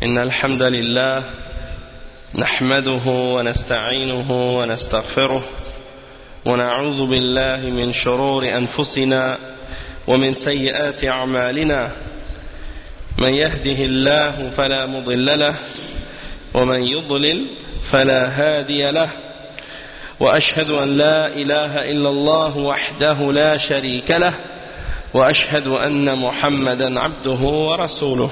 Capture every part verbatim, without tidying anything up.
إن الحمد لله نحمده ونستعينه ونستغفره ونعوذ بالله من شرور أنفسنا ومن سيئات أعمالنا من يهده الله فلا مضل له ومن يضلل فلا هادي له وأشهد أن لا إله إلا الله وحده لا شريك له وأشهد أن محمدا عبده ورسوله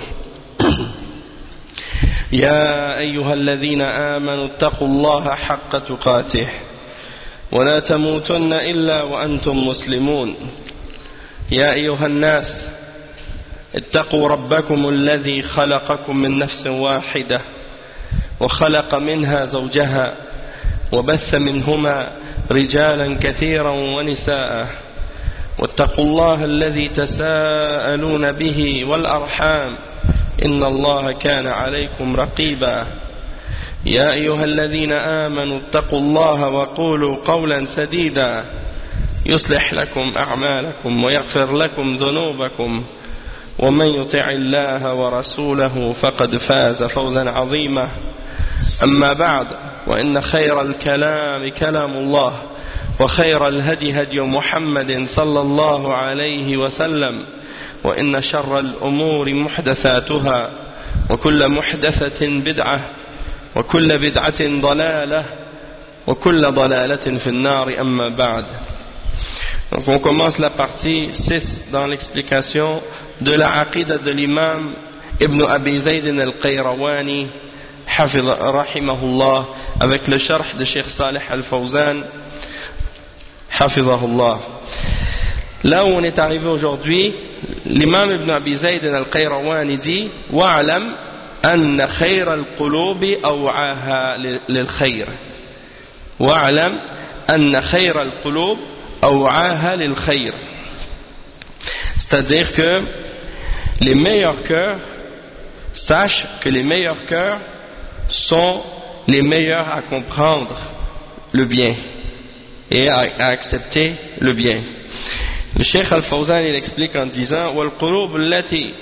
يا أيها الذين آمنوا اتقوا الله حق تقاته ولا تموتن إلا وأنتم مسلمون يا أيها الناس اتقوا ربكم الذي خلقكم من نفس واحدة وخلق منها زوجها وبث منهما رجالا كثيرا ونساء واتقوا الله الذي تساءلون به والأرحام إن الله كان عليكم رقيبا يا أيها الذين آمنوا اتقوا الله وقولوا قولا سديدا يصلح لكم أعمالكم ويغفر لكم ذنوبكم ومن يطع الله ورسوله فقد فاز فوزا عظيما أما بعد وإن خير الكلام كلام الله وخير الهدي هدي محمد صلى الله عليه وسلم وإن شر الأمور محدثاتها وكل محدثة بدعة وكل بدعة ضلالة وكل ضلالة في النار أما بعد. Donc on commence la partie six dans l'explication de la aqida de l'imam Ibn Abi Zayd al-Qayrawani حفظ رحمه الله avec le sharh de Cheikh Salih al-Fawzan حفظه الله. Là où on est arrivé aujourd'hui, l'imam Ibn Abi Zayd al-Qayrawani dit وَعْلَمْ أَنَّ خَيْرَ الْقُلُوبِ أَوْعَاهَا لِلْخَيْرِ وَعْلَمْ أَنَّ خَيْرَ الْقُلُوبِ أَوْعَاهَا لِلْخَيْرِ. C'est-à-dire que les meilleurs cœurs, sache que les meilleurs cœurs sont les meilleurs à comprendre le bien et à, à accepter le bien. Le Cheikh Al-Fawzan il explique en disant والقلوب التي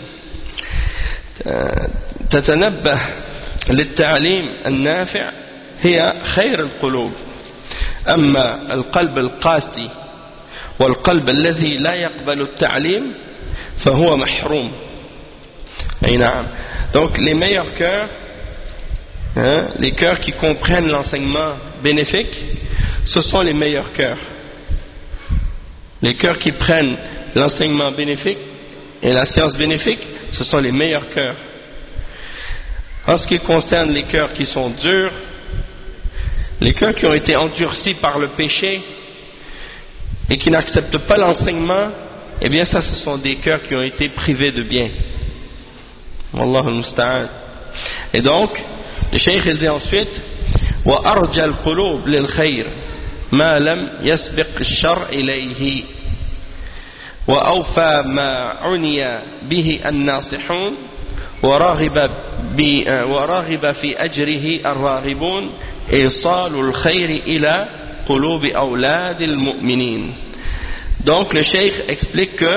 تتنبه للتعليم النافع هي خير القلوب أما القلب القاسي والقلب الذي لا يقبل التعليم فهو محروم. أي نعم. Donc les meilleurs cœurs, hein, les cœurs qui comprennent l'enseignement bénéfique, ce sont les meilleurs cœurs. Les cœurs qui prennent l'enseignement bénéfique et la science bénéfique, ce sont les meilleurs cœurs. En ce qui concerne les cœurs qui sont durs, les cœurs qui ont été endurcis par le péché et qui n'acceptent pas l'enseignement, eh bien ça ce sont des cœurs qui ont été privés de bien. Wallahu al-musta'an. Et donc, le cheikh il dit ensuite وَأَرْجَى الْقُلُوبِ لِلْخَيْرِ ما لم يسبق الشر إليه وأوفى ما عني به الناصحون ورغب, ورغب في أجره الراغبون إيصال الخير إلى قلوب أولاد المؤمنين. Donc le cheikh explique que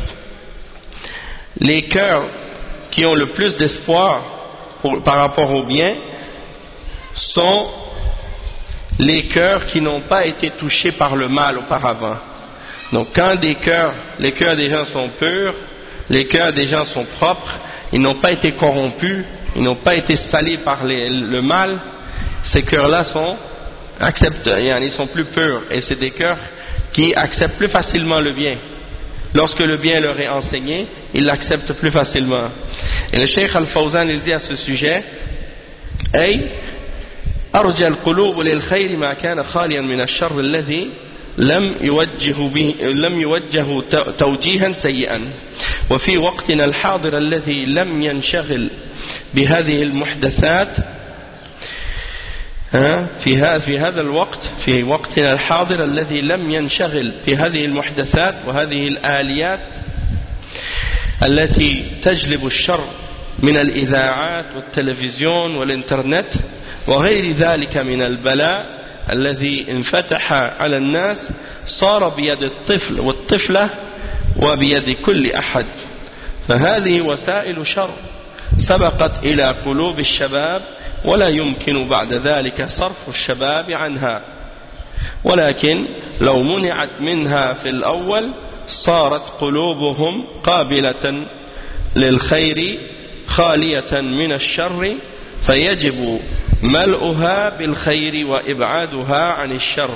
les cœurs qui ont le plus d'espoir pour, par rapport au bien sont les cœurs qui n'ont pas été touchés par le mal auparavant. Donc quand des cœurs, les cœurs des gens sont purs, les cœurs des gens sont propres, ils n'ont pas été corrompus, ils n'ont pas été salis par les, le mal, ces cœurs-là sont acceptent, ils sont plus purs et c'est des cœurs qui acceptent plus facilement le bien. Lorsque le bien leur est enseigné, ils l'acceptent plus facilement. Et le Cheikh Al-Fawzan il dit à ce sujet أي أرجى القلوب للخير ما كان خاليا من الشر الذي لم يوجه به لم يوجه توجيها سيئا وفي وقتنا الحاضر الذي لم ينشغل بهذه المحدثات في هذا في هذا الوقت في وقتنا الحاضر الذي لم ينشغل بهذه المحدثات وهذه الآليات التي تجلب الشر من الإذاعات والتلفزيون والإنترنت وغير ذلك من البلاء الذي انفتح على الناس صار بيد الطفل والطفلة وبيد كل أحد فهذه وسائل شر سبقت إلى قلوب الشباب ولا يمكن بعد ذلك صرف الشباب عنها ولكن لو منعت منها في الأول صارت قلوبهم قابلة للخير خالية من الشر فيجب ملؤها بالخير وإبعادها عن الشر.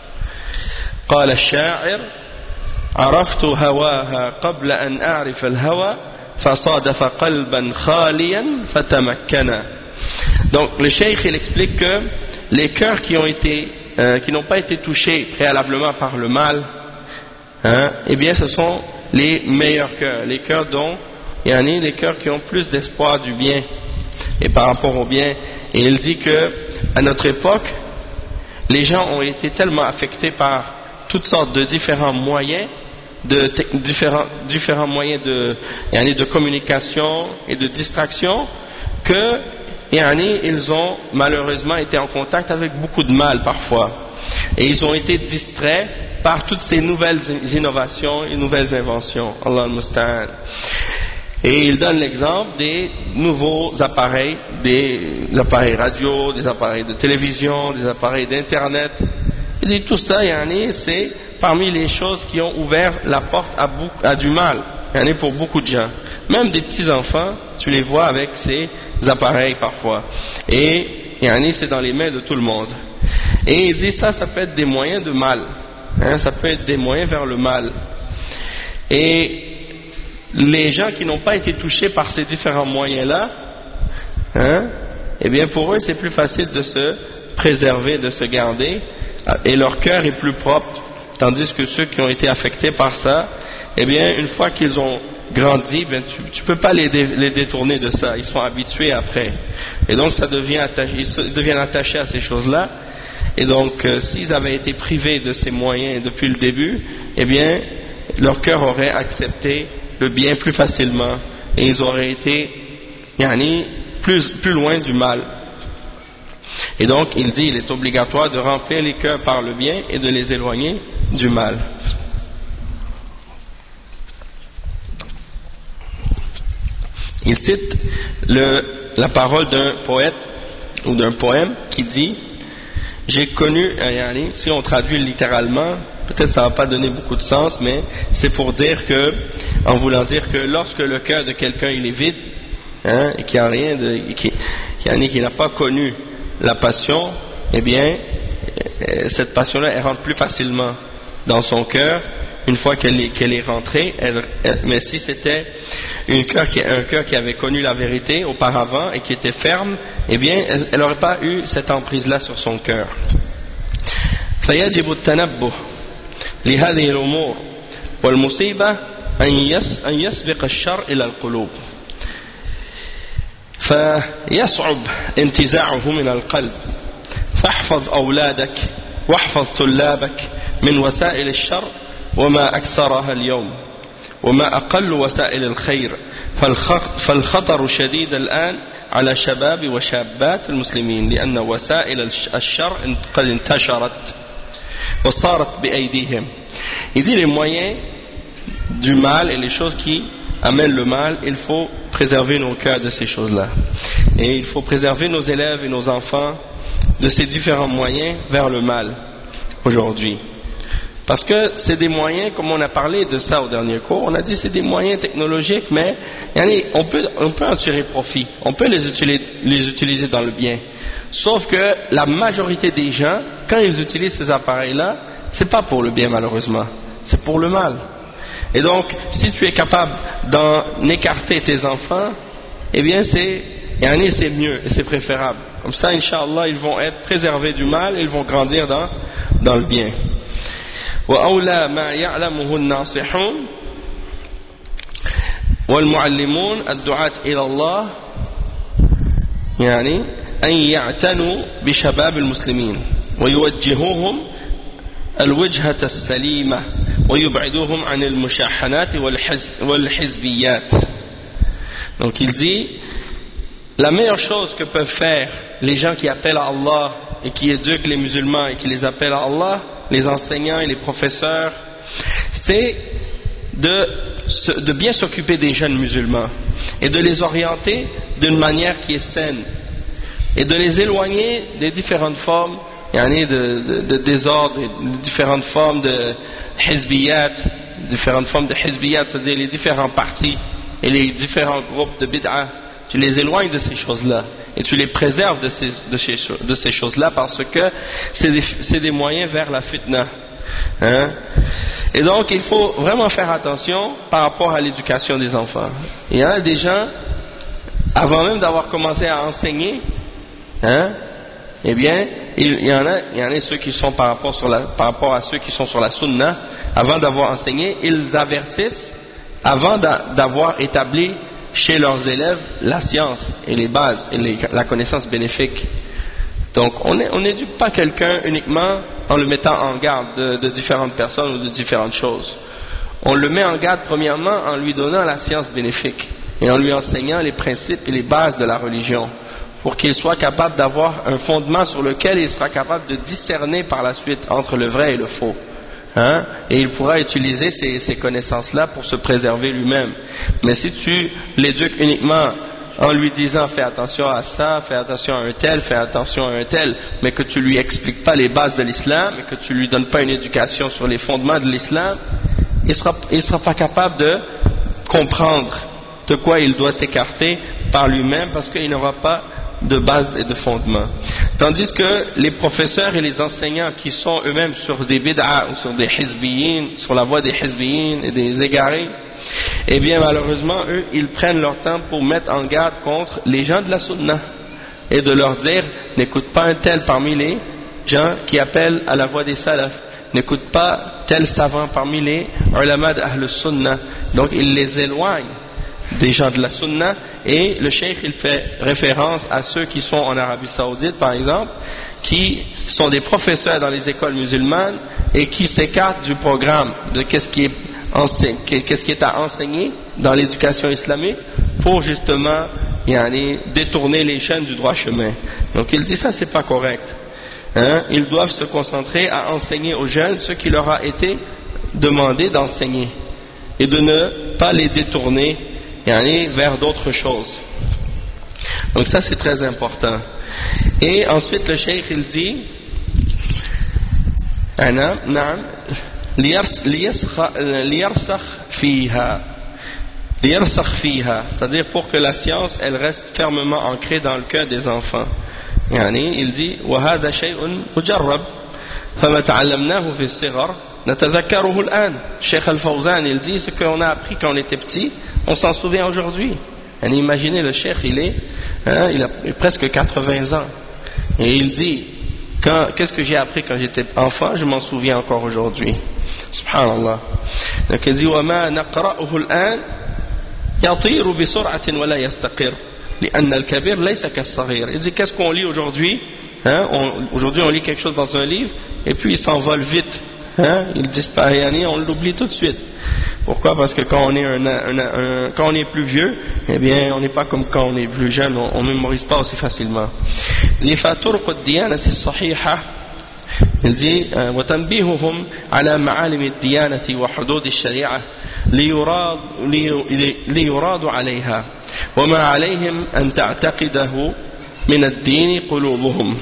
قال الشاعر عرفت هواها قبل أن أعرف الهوى فصادف قلبا خاليا فتمكنا. Donc le cheikh il explique que les cœurs qui ont été euh, qui n'ont pas été touchés préalablement par le mal, hein, eh bien ce sont les meilleurs cœurs, les cœurs dont yani les cœurs qui ont plus d'espoir du bien et par rapport au bien. Et il dit que à notre époque les gens ont été tellement affectés par toutes sortes de différents moyens de différents, différents moyens de, yani de communication et de distraction que yani, ils ont malheureusement été en contact avec beaucoup de mal parfois et ils ont été distraits par toutes ces nouvelles innovations et nouvelles inventions. Allah al-Musta'an. Et il donne l'exemple des nouveaux appareils, des appareils radio, des appareils de télévision, des appareils d'internet. Il dit tout ça, yani, c'est parmi les choses qui ont ouvert la porte à, beaucoup, à du mal, yani, pour beaucoup de gens. Même des petits enfants, tu les vois avec ces appareils parfois. Et yani, c'est dans les mains de tout le monde. Et il dit ça, ça peut être des moyens de mal. Hein, ça peut être des moyens vers le mal. Et les gens qui n'ont pas été touchés par ces différents moyens-là, hein, eh bien pour eux c'est plus facile de se préserver, de se garder, et leur cœur est plus propre, tandis que ceux qui ont été affectés par ça, eh bien une fois qu'ils ont grandi, ben, tu ne peux pas les, dé, les détourner de ça, ils sont habitués après, et donc ça devient attaché, ils deviennent attachés à ces choses-là, et donc euh, s'ils avaient été privés de ces moyens depuis le début, eh bien leur cœur aurait accepté le bien plus facilement et ils auraient été yani, plus, plus loin du mal. Et donc il dit il est obligatoire de remplir les cœurs par le bien et de les éloigner du mal. Il cite le, la parole d'un poète ou d'un poème qui dit j'ai connu, yani, si on traduit littéralement, peut-être ça ne va pas donner beaucoup de sens, mais c'est pour dire que, en voulant dire que lorsque le cœur de quelqu'un il est vide, hein, et qu'il n'y a rien de, qui, qui, qui n'a pas connu la passion, eh bien, cette passion-là, elle rentre plus facilement dans son cœur une fois qu'elle est, qu'elle est rentrée. Elle, elle, mais si c'était un cœur qui, un cœur qui avait connu la vérité auparavant et qui était ferme, eh bien, elle n'aurait pas eu cette emprise-là sur son cœur. فيجب التنبه لهذه الأمور والمصيبة أن يسبق الشر إلى القلوب فيصعب انتزاعه من القلب فاحفظ أولادك واحفظ طلابك من وسائل الشر وما أكثرها اليوم وما أقل وسائل الخير فالخطر شديد الآن على شباب وشابات المسلمين لأن وسائل الشر قد انتشرت وصارت بأيديهم. Il dit les moyens du mal et les choses qui amènent le mal, il faut préserver nos cœurs de ces choses-là. Et il faut préserver nos élèves et nos enfants de ces différents moyens vers le mal aujourd'hui. Parce que c'est des moyens, comme on a parlé de ça au dernier cours, on a dit c'est des moyens technologiques, mais on peut, on peut en tirer profit, on peut les utiliser, les utiliser dans le bien. Sauf que la majorité des gens, quand ils utilisent ces appareils-là, c'est pas pour le bien malheureusement, c'est pour le mal. Et donc, si tu es capable d'en écarter tes enfants, eh bien c'est, c'est mieux et c'est préférable. Comme ça, Inch'Allah, ils vont être préservés du mal et ils vont grandir dans, dans le bien. وأولى ما يعلمه الناصحون والمعلمون الدعاة إلى الله يعني أن يعتنوا بشباب المسلمين ويوجهوهم الوجهة السليمة ويبعدوهم عن المشاحنات والحزبيات. Donc il dit la meilleure chose que peuvent faire les gens qui appellent à Allah et qui éduquent les musulmans et qui les appellent à Allah, les enseignants et les professeurs, c'est de, de bien s'occuper des jeunes musulmans et de les orienter d'une manière qui est saine et de les éloigner des différentes formes yani de, de, de désordre, de différentes formes de hizbiyat, différentes formes de hizbiyat, c'est-à-dire les différents partis et les différents groupes de bid'ah. Tu les éloignes de ces choses-là et tu les préserves de ces, de ces, de ces choses-là parce que c'est des, c'est des moyens vers la fitna. Hein? Et donc il faut vraiment faire attention par rapport à l'éducation des enfants. Il y en a des gens, avant même d'avoir commencé à enseigner, hein, eh bien, il y en a, il y en a ceux qui sont par rapport, sur la, par rapport à ceux qui sont sur la sunna, avant d'avoir enseigné, ils avertissent, avant d'avoir établi chez leurs élèves la science et les bases et les, la connaissance bénéfique. Donc on n'éduque pas quelqu'un uniquement en le mettant en garde de, de différentes personnes ou de différentes choses. On le met en garde premièrement en lui donnant la science bénéfique et en lui enseignant les principes et les bases de la religion pour qu'il soit capable d'avoir un fondement sur lequel il sera capable de discerner par la suite entre le vrai et le faux. Hein? Et il pourra utiliser ces, ces connaissances-là pour se préserver lui-même. Mais si tu l'éduques uniquement en lui disant fais attention à ça, fais attention à un tel, fais attention à un tel, mais que tu lui expliques pas les bases de l'islam et que tu lui donnes pas une éducation sur les fondements de l'islam, il sera, il sera pas capable de comprendre de quoi il doit s'écarter par lui-même parce qu'il n'aura pas de base et de fondement. Tandis que les professeurs et les enseignants qui sont eux-mêmes sur des bid'a ou sur des hizbiyin, sur la voie des hizbiyin et des égarés, eh bien malheureusement eux ils prennent leur temps pour mettre en garde contre les gens de la sunna et de leur dire n'écoute pas un tel parmi les gens qui appellent à la voie des salaf, n'écoute pas tel savant parmi les ulama d'Ahl Sunna. Donc ils les éloignent des gens de la sunna et le cheikh il fait référence à ceux qui sont en Arabie Saoudite par exemple, qui sont des professeurs dans les écoles musulmanes et qui s'écartent du programme de qu'est-ce qui est qu'est-ce qui est à enseigner dans l'éducation islamique pour justement yani, détourner les jeunes du droit chemin. Donc il dit ça c'est pas correct. Hein? Ils doivent se concentrer à enseigner aux jeunes ce qui leur a été demandé d'enseigner et de ne pas les détourner yani, vers d'autres choses. Donc ça c'est très important. Et ensuite le cheikh il dit Ana, naam, ليرسخ فيها ليرسخ فيها, c'est-à-dire pour que la science elle reste fermement ancrée dans le cœur des enfants. يعني il dit وهذا شيء مجرب فما تعلمناه في الصغر نتذكره الآن. Cheikh Al-Fawzan il dit ce qu'on a appris quand on était petit on s'en souvient aujourd'hui. يعني imaginez le cheikh il est hein, il a presque quatre-vingts ans et il dit qu'est-ce que j'ai appris quand j'étais enfant, je m'en souviens encore aujourd'hui. Subhanallah. Donc il dit وما نقرأه الآن يطير بسرعة ولا يستقر لأن الكبير ليس كالصغير. Il dit qu'est-ce qu'on lit aujourd'hui hein? on, Aujourd'hui on lit quelque chose dans un livre et puis il s'envole vite. Hein? Il disparaît, on l'oublie tout de suite. Pourquoi? Parce que quand on est un, un, un, quand on est plus vieux, eh bien on n'est pas comme quand on est plus jeune, on ne mémorise pas aussi facilement. لفطرق الديانة الصحيحة il dit وتنبيههم على معالم الديانة وحدود الشريعة ليراد ليراد عليها وما عليهم أن تعتقده من الدين قلوبهم.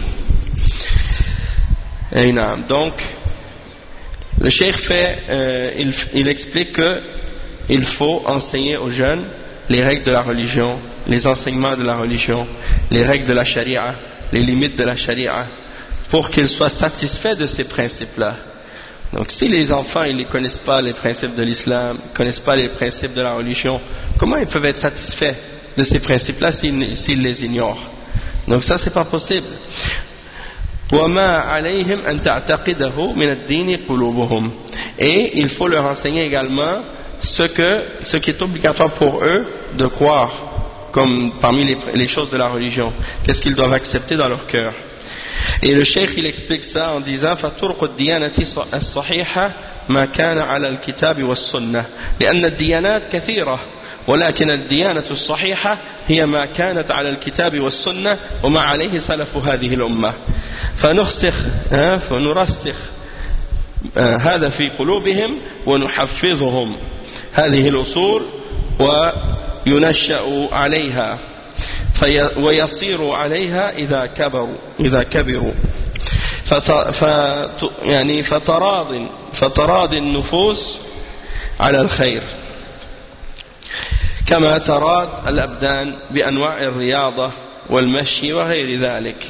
Et نعم. Donc le cheikh fait, euh, il, il explique que il faut enseigner aux jeunes les règles de la religion, les enseignements de la religion, les règles de la charia, les limites de la charia, pour qu'ils soient satisfaits de ces principes-là. Donc si les enfants ils ne connaissent pas les principes de l'islam, ne connaissent pas les principes de la religion, comment ils peuvent être satisfaits de ces principes-là s'ils, s'ils les ignorent? Donc ça c'est pas possible. Et il faut leur enseigner également ce, que, ce qui est obligatoire pour eux de croire, comme parmi les, les choses de la religion. Qu'est-ce qu'ils doivent accepter dans leur cœur? Et le cheikh il explique ça en disant فَطُرْقُ الدِّيَانَةِ الصَّحِيحَةِ مَا كَانَ عَلَى الْكِتَابِ وَالسُّنَّةِ لأن الديانات كثيرة ولكن الديانة الصحيحة هي ما كانت على الكتاب والسنة وما عليه سلف هذه الأمة فنرسخ فنرسخ هذا في قلوبهم ونحفظهم هذه الأصول وينشأ عليها. ويصيروا عليها إذا كبروا إذا كبروا يعني فتراض فتراض النفوس على الخير كما تراض الأبدان بأنواع الرياضة والمشي وغير ذلك.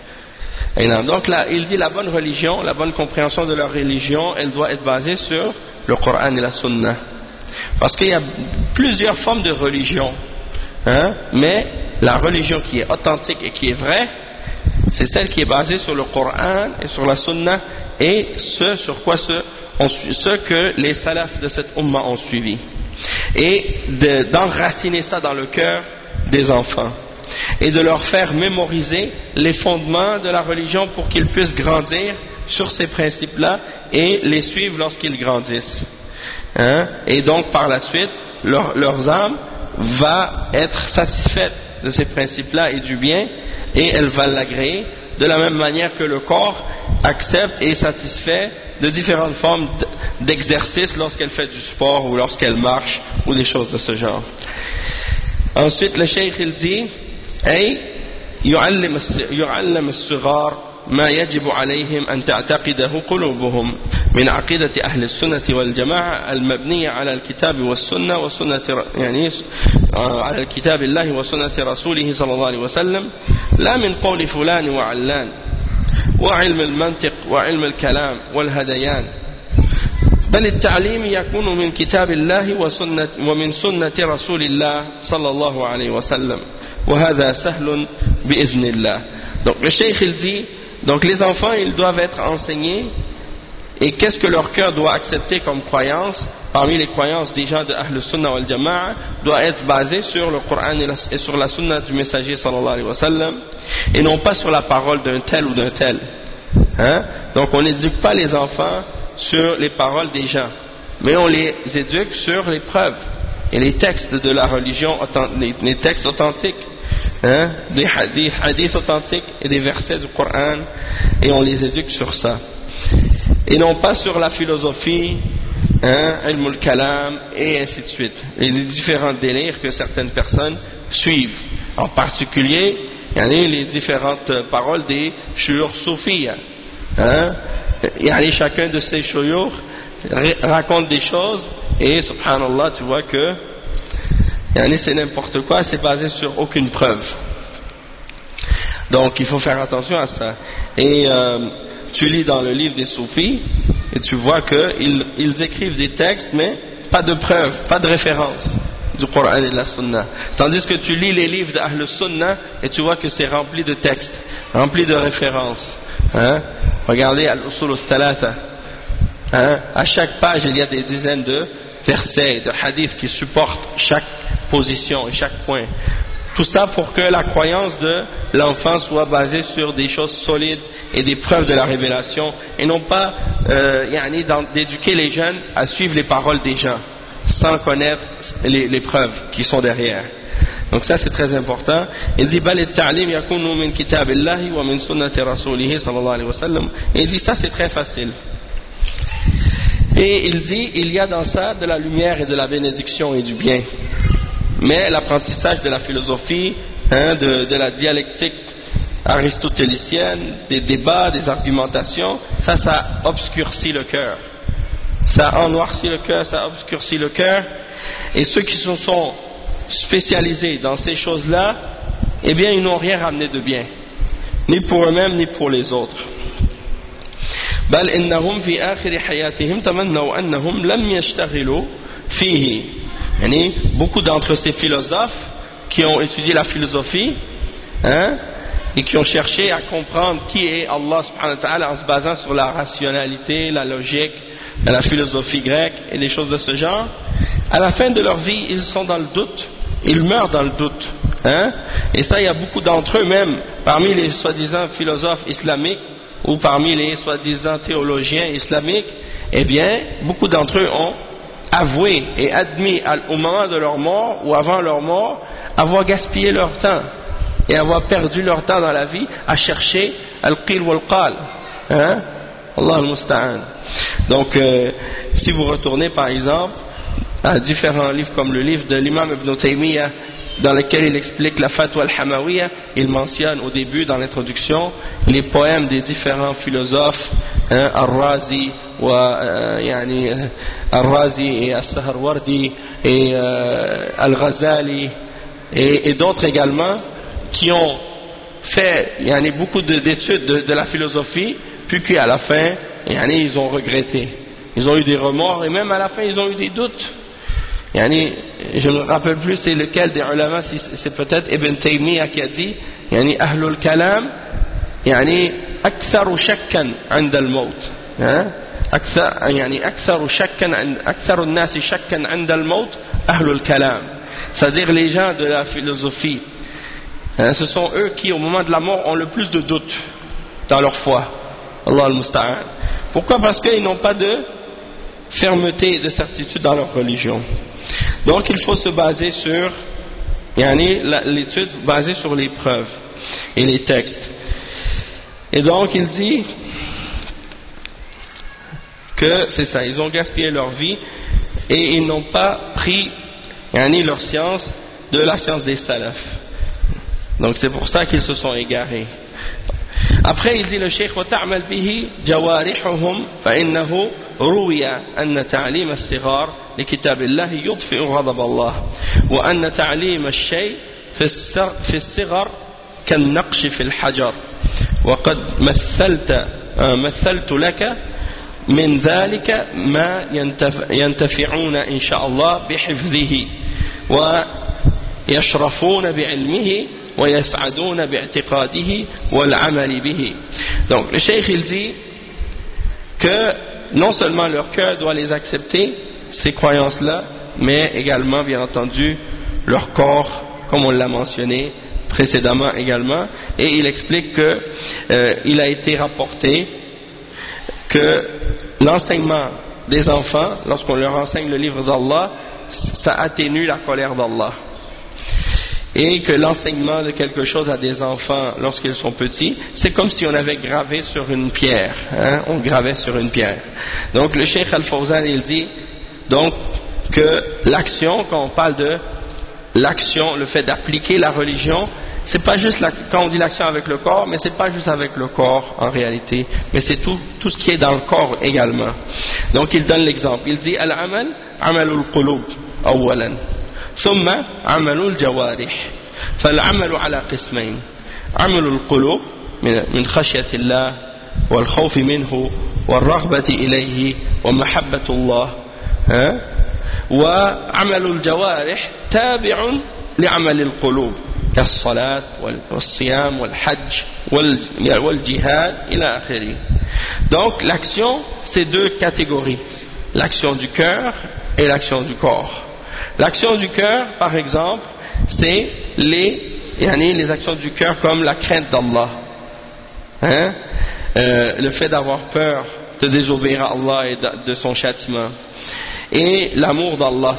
Donc là, il dit la bonne religion, la bonne compréhension de leur religion, elle doit être basée sur le Coran et la Sunna. Parce qu'il y a plusieurs formes de religion, hein, mais la religion qui est authentique et qui est vraie, c'est celle qui est basée sur le Coran et sur la Sunna et ce sur quoi ce, on, ce que les salafs de cette umma ont suivi. Et de, d'enraciner ça dans le cœur des enfants et de leur faire mémoriser les fondements de la religion pour qu'ils puissent grandir sur ces principes-là et les suivre lorsqu'ils grandissent. Hein? Et donc par la suite, leur, leurs âmes va être satisfaites de ces principes-là et du bien, et elle va l'agréer de la même manière que le corps accepte et est satisfait de différentes formes d'exercice lorsqu'elle fait du sport ou lorsqu'elle marche ou des choses de ce genre. Ensuite, le cheikh il dit أي يعلم يعلم الصغار ما يجب عليهم أن تعتقده قلوبهم من عقيدة أهل السنة والجماعة المبنية على الكتاب والسنة وسنة يعني على الكتاب الله وسنة رسوله صلى الله عليه وسلم لا من قول فلان وعلان وعلم المنطق وعلم الكلام والهذيان بل التعليم يكون من كتاب الله وسنة ومن سنة رسول الله صلى الله عليه وسلم وهذا سهل بإذن الله. Donc le cheikh il dit, donc les enfants ils doivent être enseignés, et qu'est-ce que leur cœur doit accepter comme croyance parmi les croyances des gens de Ahl Sunnah wal Jama'a doit être basé sur le Coran et, la, et sur la Sunna du messager sallallahu alayhi wa sallam, et non pas sur la parole d'un tel ou d'un tel, hein? Donc on n'éduque pas les enfants sur les paroles des gens, mais on les éduque sur les preuves et les textes de la religion, les, les textes authentiques, hein, des hadiths, hadiths authentiques et des versets du Coran, et on les éduque sur ça, et non pas sur la philosophie, hein, ilm al-kalam et ainsi de suite, et les différents délires que certaines personnes suivent, en particulier yani, les différentes paroles des shuyukh soufis, hein, yani, chacun de ces shuyukh raconte des choses et subhanallah tu vois que yani, c'est n'importe quoi, c'est basé sur aucune preuve. Donc il faut faire attention à ça. Et euh, tu lis dans le livre des soufis et tu vois qu'ils ils écrivent des textes mais pas de preuves, pas de référence du Coran et de la Sunna. Tandis que tu lis les livres d'Ahl Sunnah et tu vois que c'est rempli de textes, rempli de références, hein? Regardez Al-Usul al-Thalatha, hein? À chaque page il y a des dizaines de versets, de hadiths qui supportent chaque position et chaque point. Tout ça pour que la croyance de l'enfant soit basée sur des choses solides et des preuves de la révélation, et non pas euh, yani, d'éduquer les jeunes à suivre les paroles des gens sans connaître les, les preuves qui sont derrière. Donc ça c'est très important. Il dit bal at-ta'lim yakunu min kitabillahi wa min sunnati rasulih sallallahu alayhi wa sallam. Et il dit ça c'est très facile. Et il dit il y a dans ça de la lumière et de la bénédiction et du bien. Mais l'apprentissage de la philosophie, hein, de, de la dialectique aristotélicienne, des débats, des argumentations, ça, ça obscurcit le cœur. Ça ennoircit le cœur, ça obscurcit le cœur. Et ceux qui se sont spécialisés dans ces choses-là, eh bien, ils n'ont rien ramené de bien, ni pour eux-mêmes, ni pour les autres. بل إنهم في آخر حياتهم تمنوا أنهم لم يشتغلوا فيه. Yani, beaucoup d'entre ces philosophes qui ont étudié la philosophie, hein, et qui ont cherché à comprendre qui est Allah subhanahu wa ta'ala en se basant sur la rationalité, la logique, la philosophie grecque et des choses de ce genre, à la fin de leur vie ils sont dans le doute, ils meurent dans le doute, hein, et ça il y a beaucoup d'entre eux même parmi les soi-disant philosophes islamiques ou parmi les soi-disant théologiens islamiques, eh bien beaucoup d'entre eux ont avoué et admis au moment de leur mort ou avant leur mort avoir gaspillé leur temps et avoir perdu leur temps dans la vie à chercher al-qil wal-qal, hein? Allah al-musta'an. Donc euh, si vous retournez par exemple à différents livres comme le livre de l'imam Ibn Taymiyyah dans lequel il explique la fatwa al-Hamawiyya, il mentionne au début, dans l'introduction, les poèmes des différents philosophes, hein, Al-Razi, wa, yani, Al-Razi et Al-Saharwardi et euh, Al-Ghazali et, et d'autres également, qui ont fait yani, beaucoup d'études de, de la philosophie, puis qu'à la fin, yani, ils ont regretté. Ils ont eu des remords et même à la fin, ils ont eu des doutes. Yani, je ne me rappelle plus c'est lequel des ulama, c'est peut-être Ibn Taymiyyah qui a dit yani ahlul kalam yani aktharu shakkan 'inda al-maut, akthar yani aktharu shakkan aktharu an-nas shakkan 'inda al-maut ahlul kalam, c'est-à-dire les gens de la philosophie, hein, ce sont eux qui au moment de la mort ont le plus de doutes dans leur foi. Allah al-musta'an. Pourquoi? Parce qu'ils n'ont pas de fermeté et de certitude dans leur religion. Donc il faut se baser sur yani, l'étude basée sur les preuves et les textes. Et donc il dit que c'est ça, ils ont gaspillé leur vie et ils n'ont pas pris yani, leur science de la science des salafs. Donc c'est pour ça qu'ils se sont égarés. Après il dit le cheikh وتعمل به جوارحهم فإنه روي أن تعليم الصغار لكتاب الله يطفئ غضب الله وأن تعليم الشيء في الصغر كالنقش في الحجر وقد مثلت مثلت لك من ذلك ما ينتفعون إن شاء الله بحفظه ويشرفون بعلمه ويسعدون باعتقاده والعمل به. Donc le cheikh il dit que non seulement leur cœur doit les accepter, ces croyances-là, mais également bien entendu leur corps, comme on l'a mentionné précédemment également, et il explique que euh, il a été rapporté que l'enseignement des enfants, lorsqu'on leur enseigne le livre d'Allah, ça atténue la colère d'Allah. Et que l'enseignement de quelque chose à des enfants lorsqu'ils sont petits, c'est comme si on avait gravé sur une pierre, hein, on gravait sur une pierre. Donc le Cheikh Al-Fawzan il dit donc que l'action, quand on parle de l'action, le fait d'appliquer la religion, c'est pas juste la, quand on dit l'action avec le corps, mais c'est pas juste avec le corps en réalité, mais c'est tout, tout ce qui est dans le corps également. Donc il donne l'exemple, il dit al-amal amalul qulub awalan ثم عمل الجوارح فالعمل على قسمين عمل القلوب من خشية الله والخوف منه والرغبة إليه ومحبة الله وعمل الجوارح تابع لعمل القلوب كالصلاة والصيام والحج والجهاد إلى آخره. Donc l'action c'est deux catégories, l'action du cœur et l'action du corps. L'action du cœur, par exemple, c'est les, les actions du cœur comme la crainte d'Allah, hein? euh, le fait d'avoir peur de désobéir à Allah et de, de son châtiment, et l'amour d'Allah,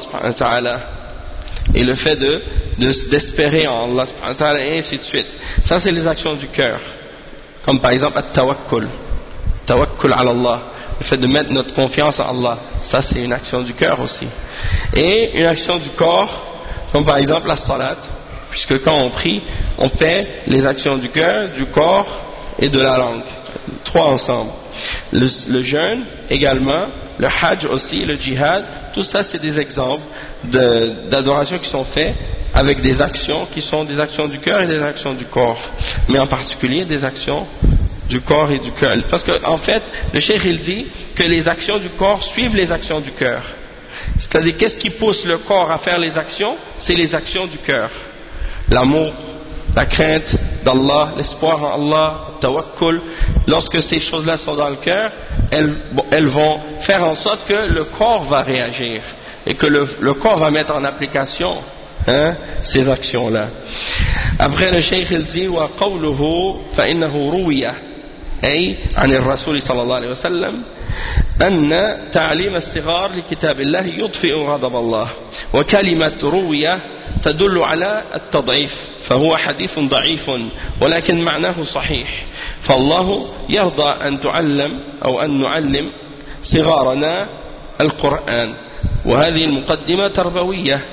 et le fait de, de, d'espérer en Allah, et ainsi de suite. Ça, c'est les actions du cœur, comme par exemple at-tawakkul, tawakkul ala Allah. Le fait de mettre notre confiance en Allah, ça c'est une action du cœur aussi. Et une action du corps, comme par exemple la salat, puisque quand on prie, on fait les actions du cœur, du corps et de la langue, trois ensemble. Le, le jeûne également, le hajj aussi, le djihad, tout ça c'est des exemples de, d'adoration qui sont faits avec des actions qui sont des actions du cœur et des actions du corps, mais en particulier des actions du corps et du cœur. Parce qu'en en fait, le cheikh il dit que les actions du corps suivent les actions du cœur. C'est-à-dire, qu'est-ce qui pousse le corps à faire les actions? C'est les actions du cœur. L'amour, la crainte d'Allah, l'espoir en Allah, le tawakkul. Lorsque ces choses-là sont dans le cœur, elles, elles vont faire en sorte que le corps va réagir et que le, le corps va mettre en application hein, ces actions-là. Après, le cheikh il dit wa qawluhu fa innahu ruwiya أي عن الرسول صلى الله عليه وسلم أن تعليم الصغار لكتاب الله يطفئ غضب الله وكلمة روية تدل على التضعيف فهو حديث ضعيف ولكن معناه صحيح فالله يرضى أن تعلم أو أن نعلم صغارنا القرآن وهذه المقدمة تربوية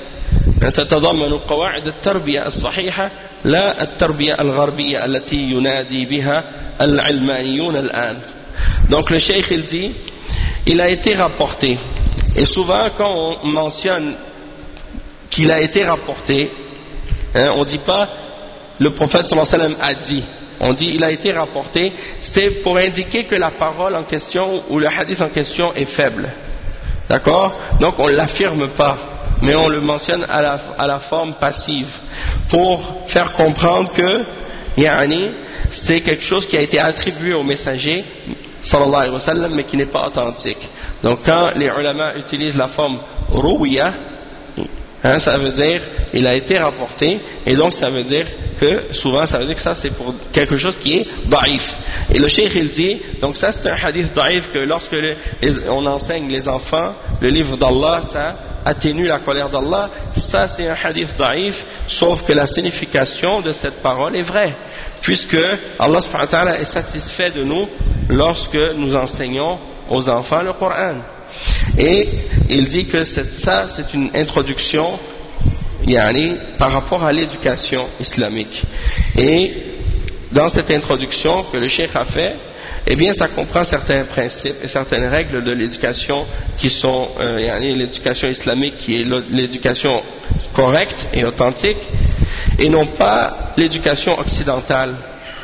تتضمن قواعد التربية الصحيحة لا التربية الغربية التي ينادي بها العلمانيون الآن. Donc le cheikh il dit, il a été rapporté, et souvent quand on mentionne qu'il a été rapporté, hein, on ne dit pas le prophète sallallahu alayhi wa sallam a dit, on dit il a été rapporté, c'est pour indiquer que la parole en question ou le hadith en question est faible. D'accord? Donc on ne l'affirme pas, mais on le mentionne à la, à la forme passive pour faire comprendre que yani, c'est quelque chose qui a été attribué au messager sallallahu alayhi wa sallam mais qui n'est pas authentique. Donc quand les ulama utilisent la forme ruwiya, hein, ça veut dire il a été rapporté, et donc ça veut dire que souvent ça veut dire que ça c'est pour quelque chose qui est daïf. Et le cheikh il dit, donc ça c'est un hadith daïf que lorsque les, les, on enseigne les enfants le livre d'Allah, ça atténue la colère d'Allah. Ça c'est un hadith daïf, sauf que la signification de cette parole est vraie, puisque Allah subhanahu wa ta'ala est satisfait de nous lorsque nous enseignons aux enfants le Coran. Et il dit que c'est, ça c'est une introduction yani, par rapport à l'éducation islamique. Et dans cette introduction que le cheikh a fait, eh bien ça comprend certains principes et certaines règles de l'éducation qui sont euh, yani, l'éducation islamique qui est l'éducation correcte et authentique, et non pas l'éducation occidentale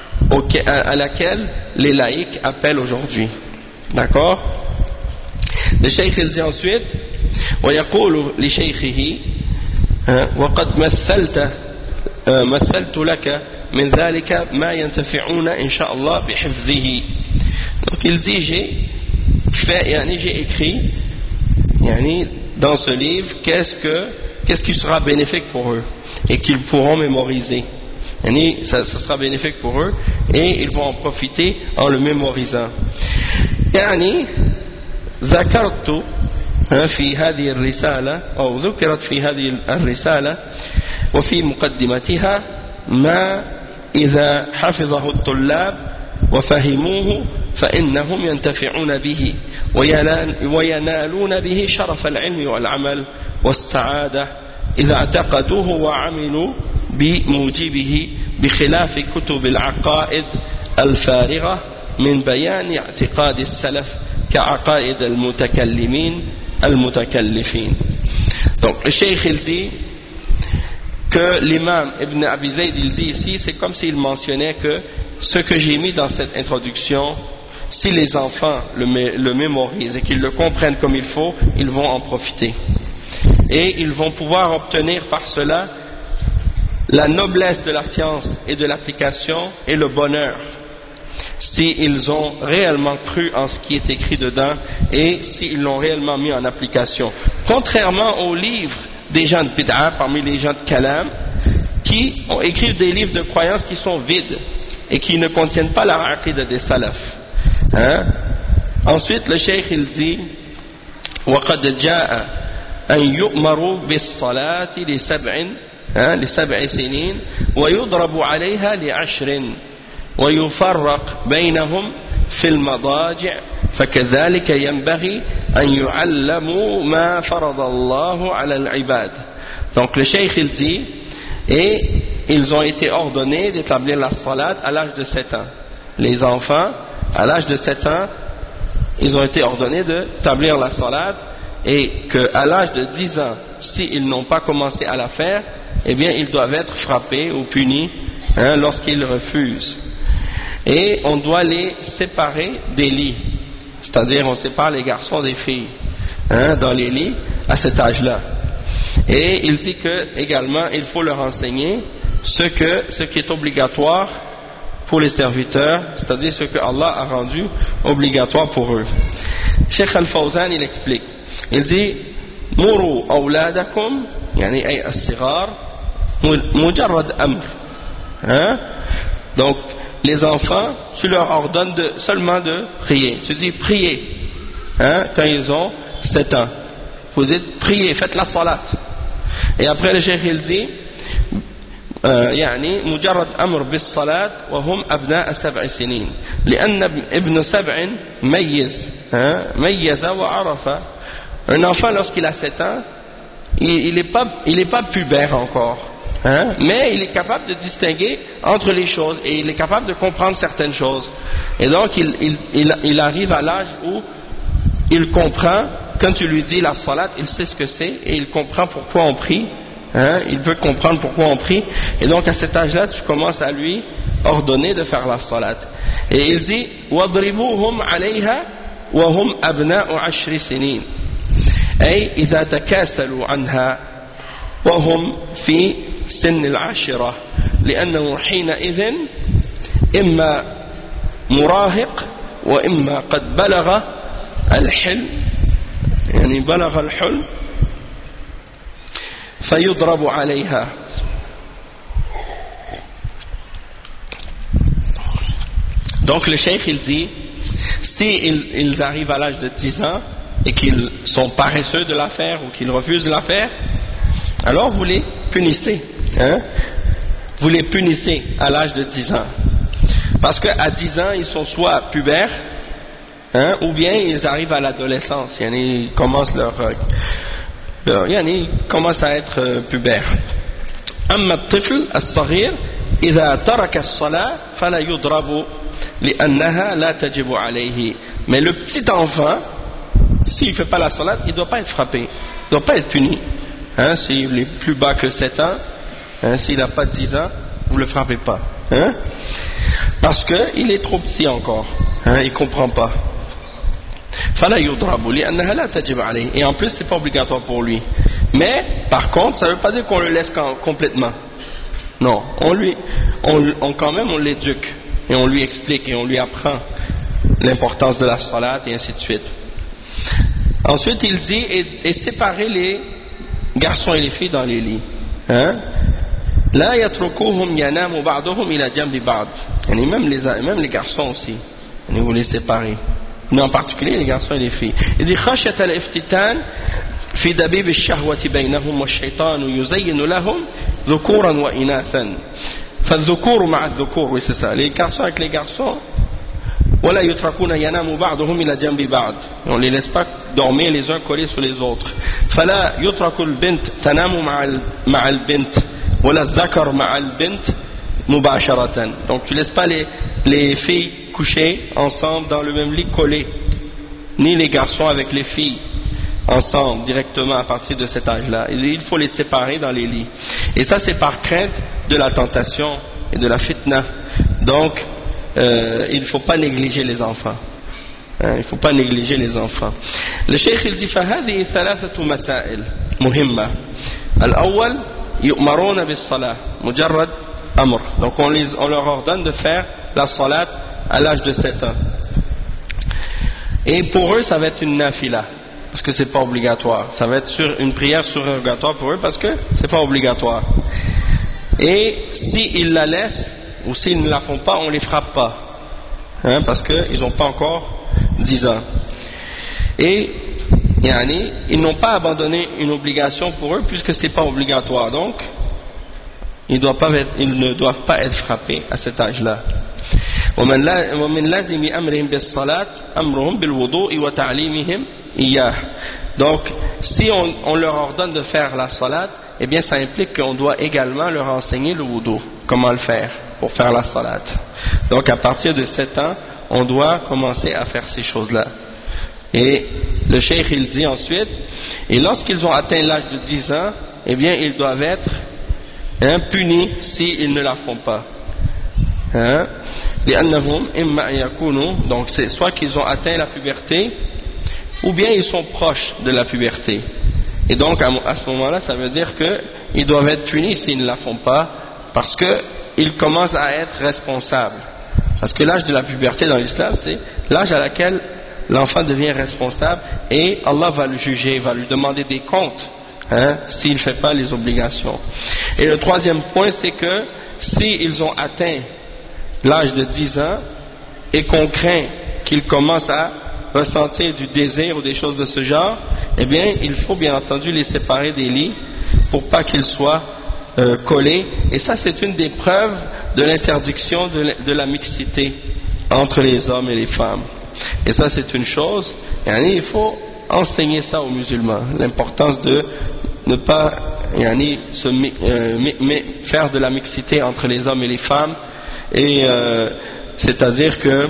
à laquelle les laïcs appellent aujourd'hui. D'accord? Le cheikh il dit ensuite, ويقول لشيخه وقد مثلت مثلت لك من ذلك ما ينتفعون إن شاء الله بحفظه. Donc il dit, j'ai fait, yani, j'ai écrit yani, dans ce livre qu'est-ce que qu'est-ce qui sera bénéfique pour eux et qu'ils pourront mémoriser. Yani, ça, ça sera bénéfique pour eux et ils vont en profiter en le mémorisant. يعني ذكرت في هذه الرسالة أو ذكرت في هذه الرسالة وفي مقدمتها ما إذا حفظه الطلاب وفهموه فإنهم ينتفعون به وينالون به شرف العلم والعمل والسعادة إذا اعتقدوه وعملوا بموجبه بخلاف كتب العقائد الفارغة من بيان اعتقاد السلف كعقائد المتكلمين المتكلفين. Donc le cheikh il dit que l'imam Ibn Abi Zayd il dit ici, c'est comme s'il mentionnait que ce que j'ai mis dans cette introduction, si les enfants le, le mémorisent et qu'ils le comprennent comme il faut, ils vont en profiter et ils vont pouvoir obtenir par cela la noblesse de la science et de l'application et le bonheur, s'ils ont réellement cru en ce qui est écrit dedans et s'ils l'ont réellement mis en application. Contrairement aux livres des gens de bid'a, parmi les gens de kalam, qui ont écrit des livres de croyances qui sont vides et qui ne contiennent pas la aqida des salafs. Hein? Ensuite, le cheikh il dit وَقَدْ جَاءَ أَنْ يُؤْمَرُوا بِالصَّلَاةِ لِسَبْعٍ لِسَبْعِ سِنِينَ وَيُضْرَبُ عَلَيْهَا لِعَشْرٍ ويفرق بينهم في المضاجع فكذلك ينبغي أن يعلموا ما فرض الله على العباد. Donc le cheikh il dit, et ils ont été ordonnés d'établir la salat à l'âge de sept ans. Les enfants à l'âge de sept ans ils ont été ordonnés d'établir la salat, et qu'à l'âge de dix ans s'ils n'ont pas commencé à la faire, eh bien ils doivent être frappés ou punis hein, lorsqu'ils refusent. Et on doit les séparer des lits, c'est-à-dire on sépare les garçons des filles hein, dans les lits à cet âge-là. Et il dit que également il faut leur enseigner ce, que, ce qui est obligatoire pour les serviteurs, c'est-à-dire ce que Allah a rendu obligatoire pour eux. Cheikh Al-Fawzan il explique, il dit Muru awladakum yani ay as-sighar mujarrad amr. Hein? Donc les enfants, tu leur ordonnes de, seulement de prier. Tu dis priez hein, quand ils ont sept ans. Vous dites priez, faites la salat. Et après le cheikh il dit يعني مجرد أمر بالصلاة وهم أبناء سبع سنين لأن ابن سبع ميز ميز وعرف. Un enfant lorsqu'il a sept ans il n'est pas, il est pas pubère encore, hein, mais il est capable de distinguer entre les choses et il est capable de comprendre certaines choses. Et donc il, il, il, il arrive à l'âge où il comprend, quand tu lui dis la salat, il sait ce que c'est et il comprend pourquoi on prie, hein, il veut comprendre pourquoi on prie. Et donc à cet âge-là, tu commences à lui ordonner de faire la salat. Et il dit وَضْرِبُوهُمْ عَلَيْهَا وَهُمْ أَبْنَاءُ عَشْرِ سِنِينَ أي إذا تكاسلوا عنها وهم في سن العاشرة لأنه حينئذ إما مراهق وإما قد بلغ الحلم يعني بلغ الحلم فيضرب عليها. Donc le cheikh il dit, si ils, ils arrivent à l'âge de dix ans et qu'ils sont paresseux de la faire ou qu'ils refusent de la faire, alors vous les punissez, hein? Vous les punissez à l'âge de dix ans. Parce qu'à dix ans, ils sont soit pubères, hein, ou bien ils arrivent à l'adolescence, ils commencent leur, leur ils commencent à être euh, pubères. أما الطفل الصغير إذا ترك الصلاة فلا يضرب لأنها لا تجب عليه. Mais le petit enfant, s'il ne fait pas la salat, il ne doit pas être frappé, il ne doit pas être puni. Hein, s'il est plus bas que sept ans, hein, s'il n'a pas dix ans, vous ne le frappez pas. Hein, parce qu'il est trop petit encore, hein, il ne comprend pas. Et en plus, ce n'est pas obligatoire pour lui. Mais, par contre, ça ne veut pas dire qu'on le laisse complètement. Non, on lui, on, on, quand même, on l'éduque, et on lui explique, et on lui apprend l'importance de la salat, et ainsi de suite. Ensuite, il dit, et, et séparer les garçons et les filles dans les lits. Hein? La yatrukuhum yanamu ba'duhum ila jambi ba'd. Même les, même les garçons aussi. Vous les séparez. Mais en particulier les garçons et les filles. Il dit khashyat al-iftitan fi dabib ash-shahwati baynahum wash-shaytan yuzayyin lahum dhukuran wa inathan. Fa-dhukuru ma'a adh-dhukur, oui c'est ça. Les garçons avec les garçons. ولا يتركون ينام بعضهم إلى جنب بعض. On les laisse pas dormir les uns collés sur les autres. فلا يترك البنت تنام مع مع البنت ولا الذكر مع البنت مباشرة. Donc tu laisses pas les les filles coucher ensemble dans le même lit collés, ni les garçons avec les filles ensemble directement à partir de cet âge-là. Il faut les séparer dans les lits. Et ça c'est par crainte de la tentation et de la fitna. Donc Euh, il ne faut pas négliger les enfants, hein, il ne faut pas négliger les enfants. Le cheikh il dit فهذه ثلاثة مسائل مهمة. الأول يؤمرون بالصلاة مجرد أمر. Donc on, les, on leur ordonne de faire la salat à l'âge de sept ans. Et pour eux ça va être une nafila parce que c'est pas obligatoire. Ça va être sur une prière surrogatoire pour eux parce que c'est pas obligatoire. Et s'ils la laissent ou s'ils ne la font pas, on ne les frappe pas, hein, parce qu'ils n'ont pas encore dix ans. Et yani, ils n'ont pas abandonné une obligation pour eux puisque ce n'est pas obligatoire. Donc, ils, doivent pas être, ils ne doivent pas être frappés à cet âge-là. Donc, si on, on leur ordonne de faire la salat, eh bien ça implique qu'on doit également leur enseigner le wudu, comment le faire pour faire la salat. Donc à partir de sept ans, on doit commencer à faire ces choses-là. Et le cheikh il dit ensuite, et lorsqu'ils ont atteint l'âge de dix ans, eh bien ils doivent être hein, punis s'ils ne la font pas. Hein? Donc c'est soit qu'ils ont atteint la puberté, ou bien ils sont proches de la puberté. Et donc à ce moment-là, ça veut dire qu'ils doivent être punis s'ils ne la font pas, parce qu'ils commencent à être responsables. Parce que l'âge de la puberté dans l'islam, c'est l'âge à laquelle l'enfant devient responsable et Allah va le juger, va lui demander des comptes, hein, s'il ne fait pas les obligations. Et le troisième point, c'est que s'ils ont atteint l'âge de dix ans et qu'on craint qu'ils commencent à ressentir du désir ou des choses de ce genre, eh bien il faut bien entendu les séparer des lits pour pas qu'ils soient euh, collés. Et ça c'est une des preuves de l'interdiction de, de la mixité entre les hommes et les femmes. Et ça c'est une chose, et il faut enseigner ça aux musulmans, l'importance de ne pas yani, se, euh, mais, faire de la mixité entre les hommes et les femmes, et euh, c'est-à-dire que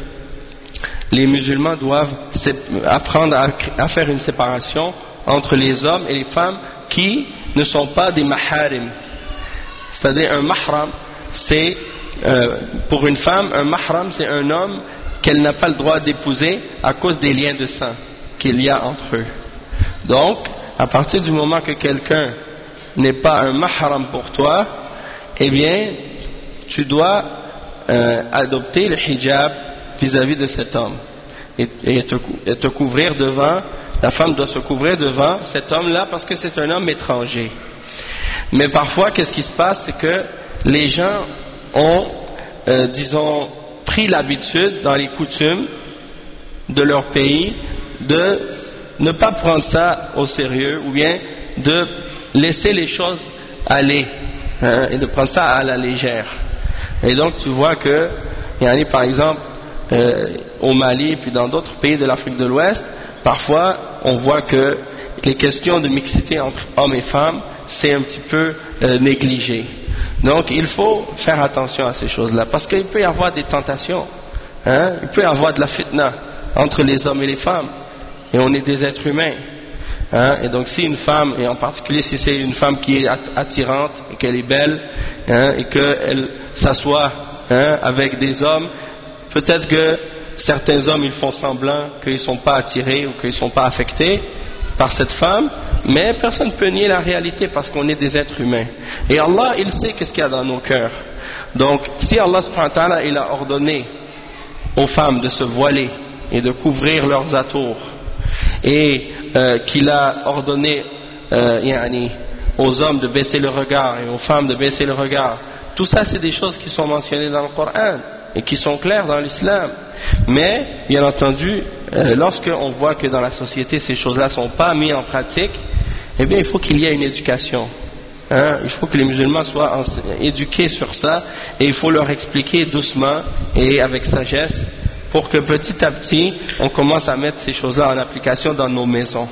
les musulmans doivent apprendre à, à faire une séparation entre les hommes et les femmes qui ne sont pas des maharim. C'est-à-dire un mahram, c'est euh, pour une femme, un mahram c'est un homme qu'elle n'a pas le droit d'épouser à cause des liens de sang qu'il y a entre eux. Donc, à partir du moment que quelqu'un n'est pas un mahram pour toi, eh bien, tu dois euh, adopter le hijab vis-à-vis de cet homme et, et, te, et te couvrir devant, la femme doit se couvrir devant cet homme-là parce que c'est un homme étranger. Mais parfois, qu'est-ce qui se passe, c'est que les gens ont, euh, disons, pris l'habitude dans les coutumes de leur pays de ne pas prendre ça au sérieux ou bien de laisser les choses aller hein, et de prendre ça à la légère. Et donc tu vois que, par exemple, euh, au Mali puis dans d'autres pays de l'Afrique de l'Ouest, parfois on voit que les questions de mixité entre hommes et femmes c'est un petit peu euh, négligé. Donc il faut faire attention à ces choses-là parce qu'il peut y avoir des tentations, hein, il peut y avoir de la fitna entre les hommes et les femmes et on est des êtres humains. Hein, et donc si une femme, et en particulier si c'est une femme qui est attirante et qu'elle est belle hein, et qu'elle s'assoit hein, avec des hommes, peut-être que certains hommes ils font semblant qu'ils ne sont pas attirés ou qu'ils ne sont pas affectés par cette femme, mais personne ne peut nier la réalité parce qu'on est des êtres humains. Et Allah il sait qu'est-ce qu'il y a dans nos cœurs. Donc si Allah subhanahu wa ta'ala il a ordonné aux femmes de se voiler et de couvrir leurs atours, et euh, qu'il a ordonné euh, yani, aux hommes de baisser le regard et aux femmes de baisser le regard, tout ça c'est des choses qui sont mentionnées dans le Coran et qui sont claires dans l'islam. Mais bien entendu euh, lorsqu'on voit que dans la société ces choses-là ne sont pas mises en pratique, eh bien il faut qu'il y ait une éducation hein, il faut que les musulmans soient éduqués sur ça et il faut leur expliquer doucement et avec sagesse pour que petit à petit on commence à mettre ces choses-là en application dans nos maisons.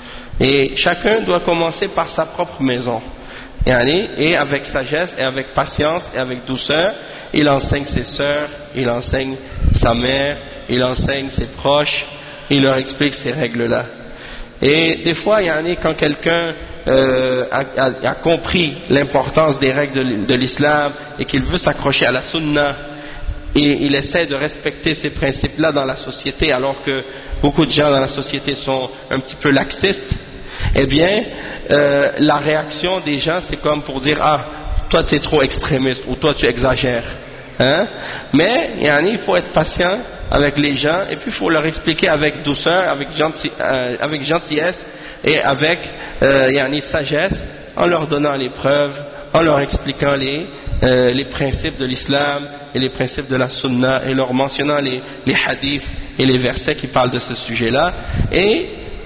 Et chacun doit commencer par sa propre maison. Et, allez, et avec sagesse et avec patience et avec douceur, il enseigne ses sœurs, il enseigne sa mère, il enseigne ses proches, il leur explique ces règles-là. Et des fois, il y en a quand quelqu'un euh, a, a, a compris l'importance des règles de, de l'islam et qu'il veut s'accrocher à la sunna, et il essaie de respecter ces principes-là dans la société alors que beaucoup de gens dans la société sont un petit peu laxistes, eh bien euh, la réaction des gens c'est comme pour dire ah toi tu es trop extrémiste ou toi tu exagères hein? Mais il faut être patient avec les gens et puis il faut leur expliquer avec douceur, avec, gentil, euh, avec gentillesse et avec euh, sagesse en leur donnant les preuves, en leur expliquant les, euh, les principes de l'islam et les principes de la sunna et leur mentionnant les, les hadiths et les versets qui parlent de ce sujet-là, et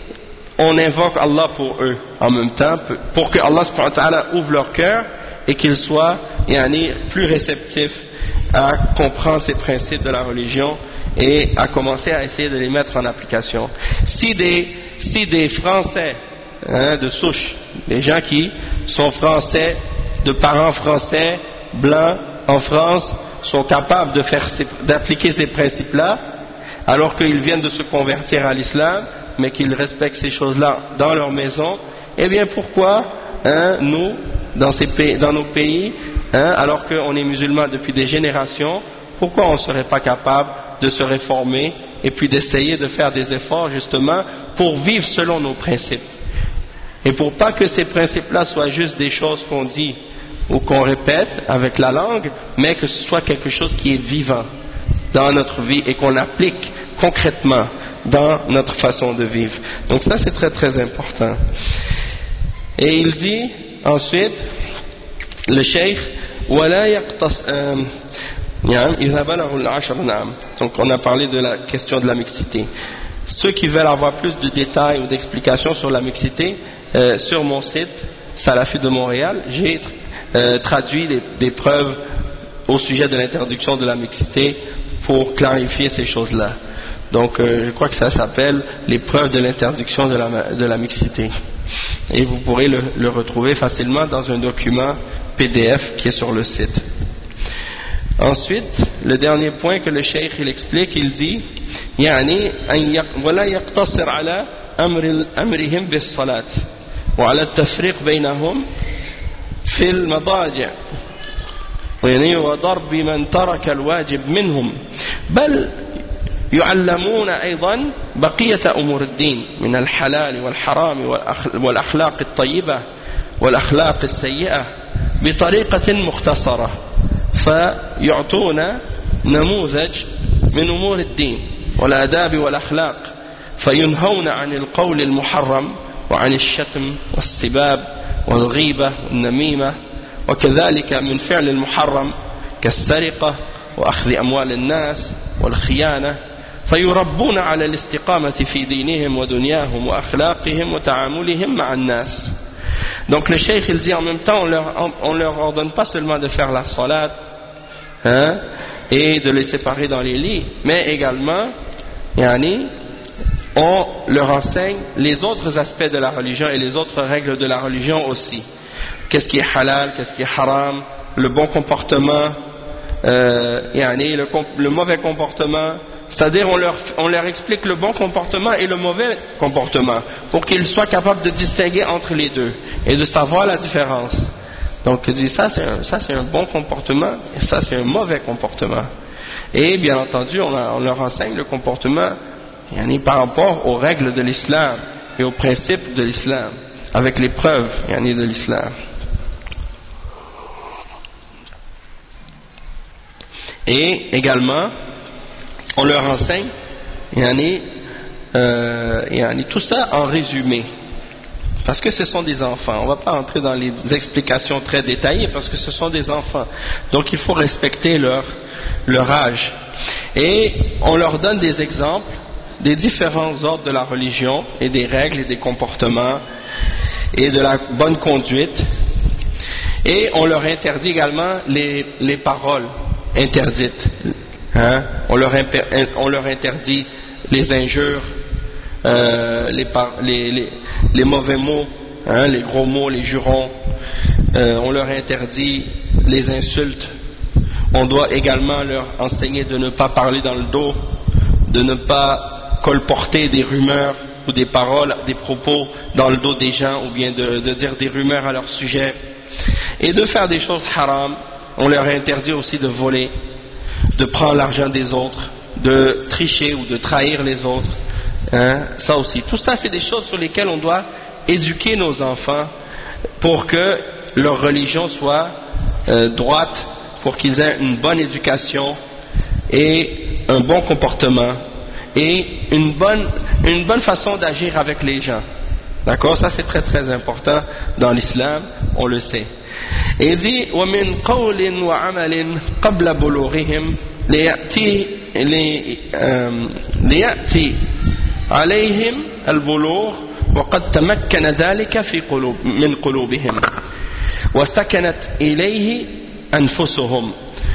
on invoque Allah pour eux en même temps pour que Allah subhanahu wa ta'ala ouvre leur cœur et qu'ils soient yani, plus réceptifs à comprendre ces principes de la religion et à commencer à essayer de les mettre en application. Si des, si des Français hein, de souche, des gens qui sont français, de parents français, blancs en France, sont capables de faire ces, d'appliquer ces principes-là, alors qu'ils viennent de se convertir à l'islam, mais qu'ils respectent ces choses-là dans leur maison, eh bien pourquoi hein, nous, dans, ces pays, dans nos pays, hein, alors qu'on est musulmans depuis des générations, pourquoi on ne serait pas capable de se réformer et puis d'essayer de faire des efforts justement pour vivre selon nos principes, et pour pas que ces principes-là soient juste des choses qu'on dit ou qu'on répète avec la langue, mais que ce soit quelque chose qui est vivant dans notre vie et qu'on applique concrètement dans notre façon de vivre. Donc ça c'est très très important. Et il dit ensuite, le cheikh, ولا يقتص donc on a parlé de la question de la mixité. Ceux qui veulent avoir plus de détails ou d'explications sur la mixité, euh, sur mon site Salafi de Montréal, j'ai euh, traduit des, des preuves au sujet de l'interdiction de la mixité pour clarifier ces choses-là. Donc euh, je crois que ça s'appelle les preuves de l'interdiction de la, de la mixité. Et vous pourrez le, le retrouver facilement dans un document P D F qui est sur le site. Ensuite, le dernier point que le cheikh il explique, il dit يعني أن ولا يقتصر على أمر أمرهم بالصلاة وعلى التفريق بينهم في المضاجع وضرب من ترك الواجب منهم بل يعلمون أيضا بقية أمور الدين من الحلال والحرام والأخلاق الطيبة والأخلاق السيئة بطريقة مختصرة فيعطون نموذج من أمور الدين والآداب والأخلاق فينهون عن القول المحرم وعن الشتم والسباب والغيبة والنميمة وكذلك من فعل المحرم كالسرقة وأخذ أموال الناس والخيانة فيربون على الاستقامة في دينهم ودنياهم وأخلاقهم وتعاملهم مع الناس. Donc le cheikh il dit en même temps on leur, on leur ordonne pas seulement de faire la salat hein, et de les séparer dans les lits, mais également yani, on leur enseigne les autres aspects de la religion et les autres règles de la religion aussi. Qu'est-ce qui est halal, qu'est-ce qui est haram, le bon comportement, euh, yani, le, le mauvais comportement. C'est-à-dire on leur, on leur explique le bon comportement et le mauvais comportement pour qu'ils soient capables de distinguer entre les deux et de savoir la différence. Donc il dit ça c'est un, ça c'est un bon comportement et ça c'est un mauvais comportement. Et bien entendu on, a, on leur enseigne le comportement yani, par rapport aux règles de l'islam et aux principes de l'islam avec les preuves yani, de l'islam. Et également on leur enseigne yani, euh, yani, tout ça en résumé parce que ce sont des enfants, on ne va pas entrer dans les explications très détaillées parce que ce sont des enfants, donc il faut respecter leur, leur âge et on leur donne des exemples des différents ordres de la religion et des règles et des comportements et de la bonne conduite et on leur interdit également les, les paroles interdites. Hein? On, leur on leur interdit les injures, euh, les, les, les, les mauvais mots, hein, les gros mots, les jurons. Euh, on leur interdit les insultes. On doit également leur enseigner de ne pas parler dans le dos, de ne pas colporter des rumeurs ou des paroles, des propos dans le dos des gens ou bien de, de dire des rumeurs à leur sujet. Et de faire des choses haram. On leur interdit aussi de voler, de prendre l'argent des autres, de tricher ou de trahir les autres, hein, ça aussi. Tout ça, c'est des choses sur lesquelles on doit éduquer nos enfants pour que leur religion soit euh, droite, pour qu'ils aient une bonne éducation et un bon comportement et une bonne, une bonne façon d'agir avec les gens. D'accord? Ça, c'est très très important dans l'islam, on le sait. Et il dit وَمِنْ قَوْلٍ وَعَمَلٍ قَبْلَ بُلُوغِهِمْ لِيَأْتِي لِيَأْتِي عَلَيْهِمْ الْبُلُوغ وَقَدْ تَمَكَّنَ ذَلِكَ في قلوب من قلوبهم وسكنت إليه أنفسهم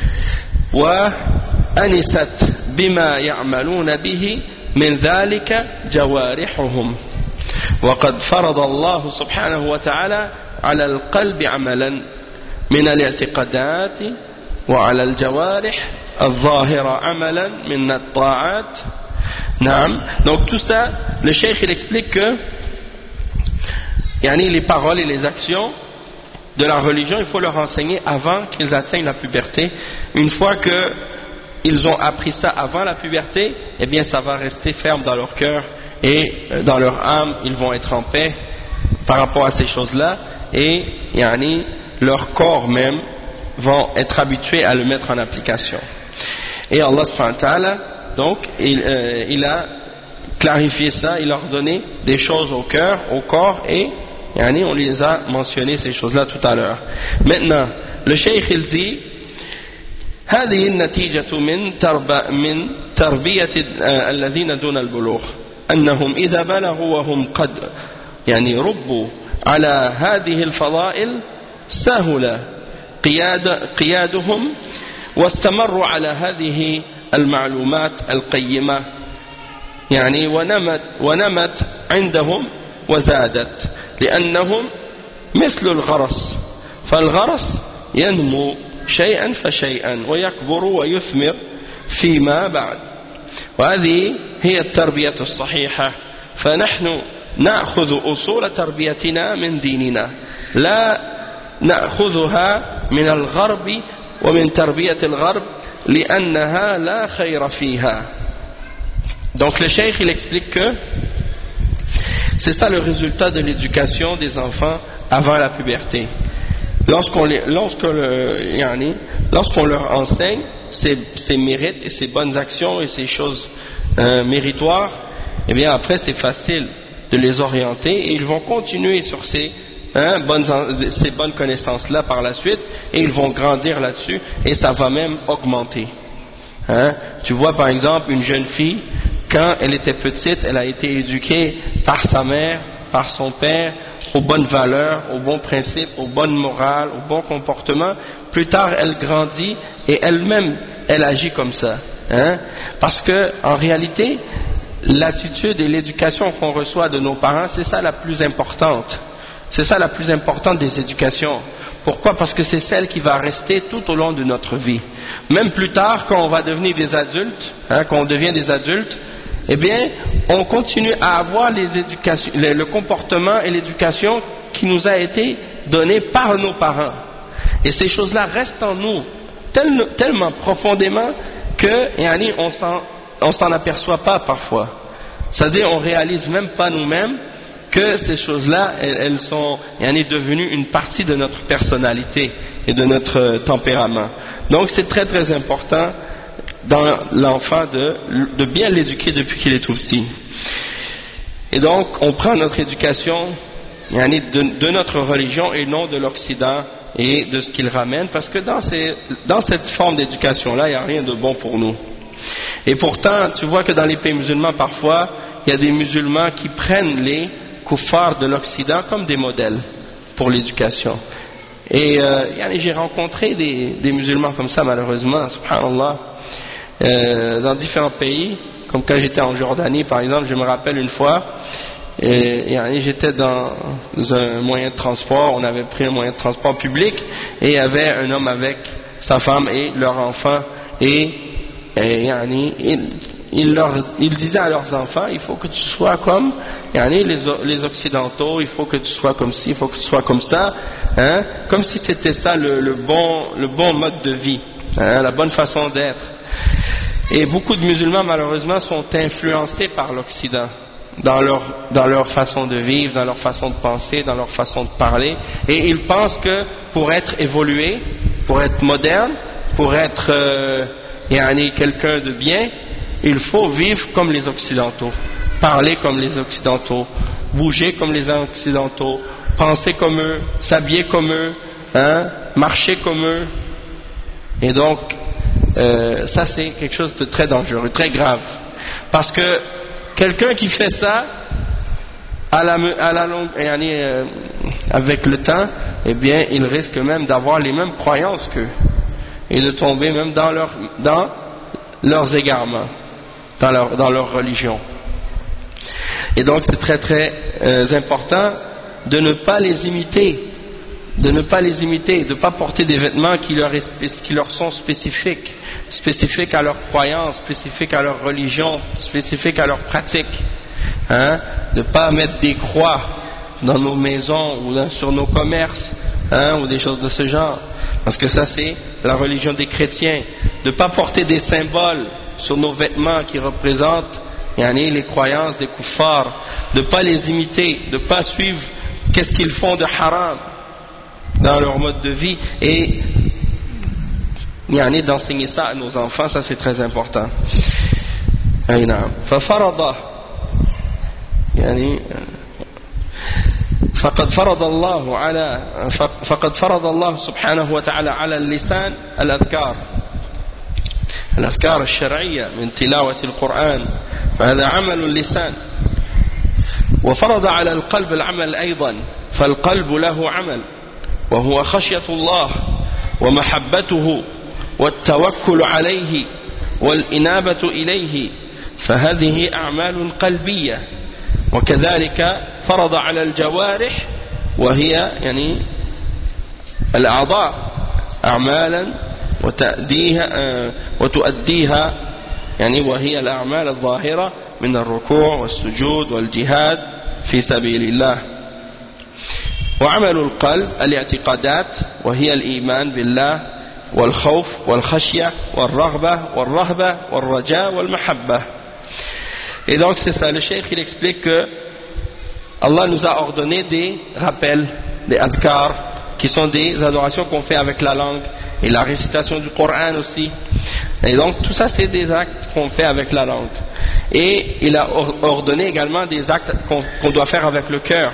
وأنست بما يعملون به من ذلك جوارحهم وقد فرض الله سبحانه وتعالى على القلب عملا من الاعتقادات وعلى الجوارح الظاهرة عملا من الطاعات. نعم. Donc tout ça, le cheikh il explique que yani, les paroles et les actions de la religion, il faut leur enseigner avant qu'ils atteignent la puberté. Une fois qu'ils ont appris ça avant la puberté, eh bien ça va rester ferme dans leur cœur et dans leur âme, ils vont être en paix par rapport à ces choses-là et yani, leur corps même vont être habitués à le mettre en application. Et Allah subhanahu wa ta'ala, donc, il, euh, il a clarifié ça, il a ordonné des choses au cœur, au corps et yani, on les a mentionné ces choses-là tout à l'heure. Maintenant, le cheikh il dit هذه النتيجة من ترب من تربية الذين دون البلوغ أنهم إذا بلغوا وهم قد يعني ربوا على هذه الفضائل سهل قياد قيادهم واستمروا على هذه المعلومات القيمة يعني ونمت ونمت عندهم وزادت لأنهم مثل الغرس فالغرس ينمو شيئا فشيئا ويكبر ويثمر فيما بعد وهذه هي التربية الصحيحة فنحن نأخذ أصول تربيتنا من ديننا لا نأخذها من الغرب ومن تربية الغرب لأنها لا خير فيها. Donc le cheikh il explique que c'est ça le résultat de l'éducation des enfants avant la puberté. Lorsqu'on, les, lorsque le, yani, lorsqu'on leur enseigne ces, ces mérites et ces bonnes actions et ces choses euh, méritoires, et bien après c'est facile de les orienter et ils vont continuer sur ces, hein, bonnes, ces bonnes connaissances-là par la suite et ils vont grandir là-dessus et ça va même augmenter. Hein? Tu vois par exemple une jeune fille, quand elle était petite, elle a été éduquée par sa mère, par son père, aux bonnes valeurs, aux bons principes, aux bonnes morales, au bon comportement. Plus tard, elle grandit et elle-même, elle agit comme ça. Hein? Parce que, en réalité, l'attitude et l'éducation qu'on reçoit de nos parents, c'est ça la plus importante. C'est ça la plus importante des éducations. Pourquoi? Parce que c'est celle qui va rester tout au long de notre vie. Même plus tard, quand on va devenir des adultes, hein, quand on devient des adultes, eh bien, on continue à avoir les éducations, le, le comportement et l'éducation qui nous a été donné par nos parents. Et ces choses-là restent en nous tel, tellement profondément que, yani, on s'en, on s'en aperçoit pas parfois. C'est-à-dire, on réalise même pas nous-mêmes que ces choses-là, elles, elles sont yani, devenues une partie de notre personnalité et de notre tempérament. Donc, c'est très très important dans l'enfant de, de bien l'éduquer depuis qu'il est tout petit. Et donc on prend notre éducation de, de notre religion et non de l'Occident et de ce qu'il ramène, parce que dans, ces, dans cette forme d'éducation là il n'y a rien de bon pour nous. Et pourtant tu vois que dans les pays musulmans parfois il y a des musulmans qui prennent les kuffars de l'Occident comme des modèles pour l'éducation. Et euh, j'ai rencontré des, des musulmans comme ça malheureusement, subhanallah, Euh, dans différents pays, comme quand j'étais en Jordanie par exemple, je me rappelle une fois, et, et j'étais dans un moyen de transport, on avait pris un moyen de transport public, et il y avait un homme avec sa femme et leur enfant, et, et, et il, il, leur, il disait à leurs enfants, il faut que tu sois comme les, les occidentaux, il faut que tu sois comme ci, il faut que tu sois comme ça, hein, comme si c'était ça le, le, bon, le bon mode de vie, hein, la bonne façon d'être. Et beaucoup de musulmans malheureusement sont influencés par l'Occident dans leur, dans leur façon de vivre, dans leur façon de penser, dans leur façon de parler, et ils pensent que pour être évolué, pour être moderne, pour être euh, yani, quelqu'un de bien, il faut vivre comme les Occidentaux, parler comme les Occidentaux, bouger comme les Occidentaux, penser comme eux, s'habiller comme eux, hein, marcher comme eux. Et donc Euh, ça c'est quelque chose de très dangereux, très grave, parce que quelqu'un qui fait ça à la, à la longue, euh, avec le temps, eh bien il risque même d'avoir les mêmes croyances qu'eux et de tomber même dans, leur, dans leurs égarements, dans leur, dans leur religion. Et donc c'est très très euh, important de ne pas les imiter, de ne pas les imiter, de ne pas porter des vêtements qui leur, est, qui leur sont spécifiques, spécifiques à leur croyance, spécifiques à leur religion, spécifiques à leur pratique. Hein? De ne pas mettre des croix dans nos maisons ou dans, sur nos commerces, hein, ou des choses de ce genre, parce que ça c'est la religion des chrétiens. De ne pas porter des symboles sur nos vêtements qui représentent yani, les croyances des kuffars, de ne pas les imiter, de ne pas suivre qu'est-ce qu'ils font de haram dans leur mode de vie, et يعني d'enseigner ça à nos enfants, ça c'est très important. أي نعم. ففرض يعني فقد فرض الله على فقد فرض الله سبحانه وتعالى على اللسان الأذكار الأذكار الشرعية من تلاوة القرآن، فهذا عمل اللسان. وفرض على القلب العمل أيضا، فالقلب له عمل وهو خشية الله ومحبته والتوكل عليه والإنابة إليه، فهذه أعمال قلبية وكذلك فرض على الجوارح وهي يعني الأعضاء أعمالا وتأديها وتؤديها يعني وهي الأعمال الظاهرة من الركوع والسجود والجهاد في سبيل الله. وعمل القلب الاعتقادات وهي الإيمان بالله والخوف والخشية والرغبة والرهبة والرجاء والمحبة. Et donc c'est ça, le cheikh il explique que Allah nous a ordonné des rappels, des adhkar, qui sont des adorations qu'on fait avec la langue, et la récitation du Coran aussi. Et donc tout ça c'est des actes qu'on fait avec la langue. Et il a ordonné également des actes qu'on qu'on doit faire avec le cœur.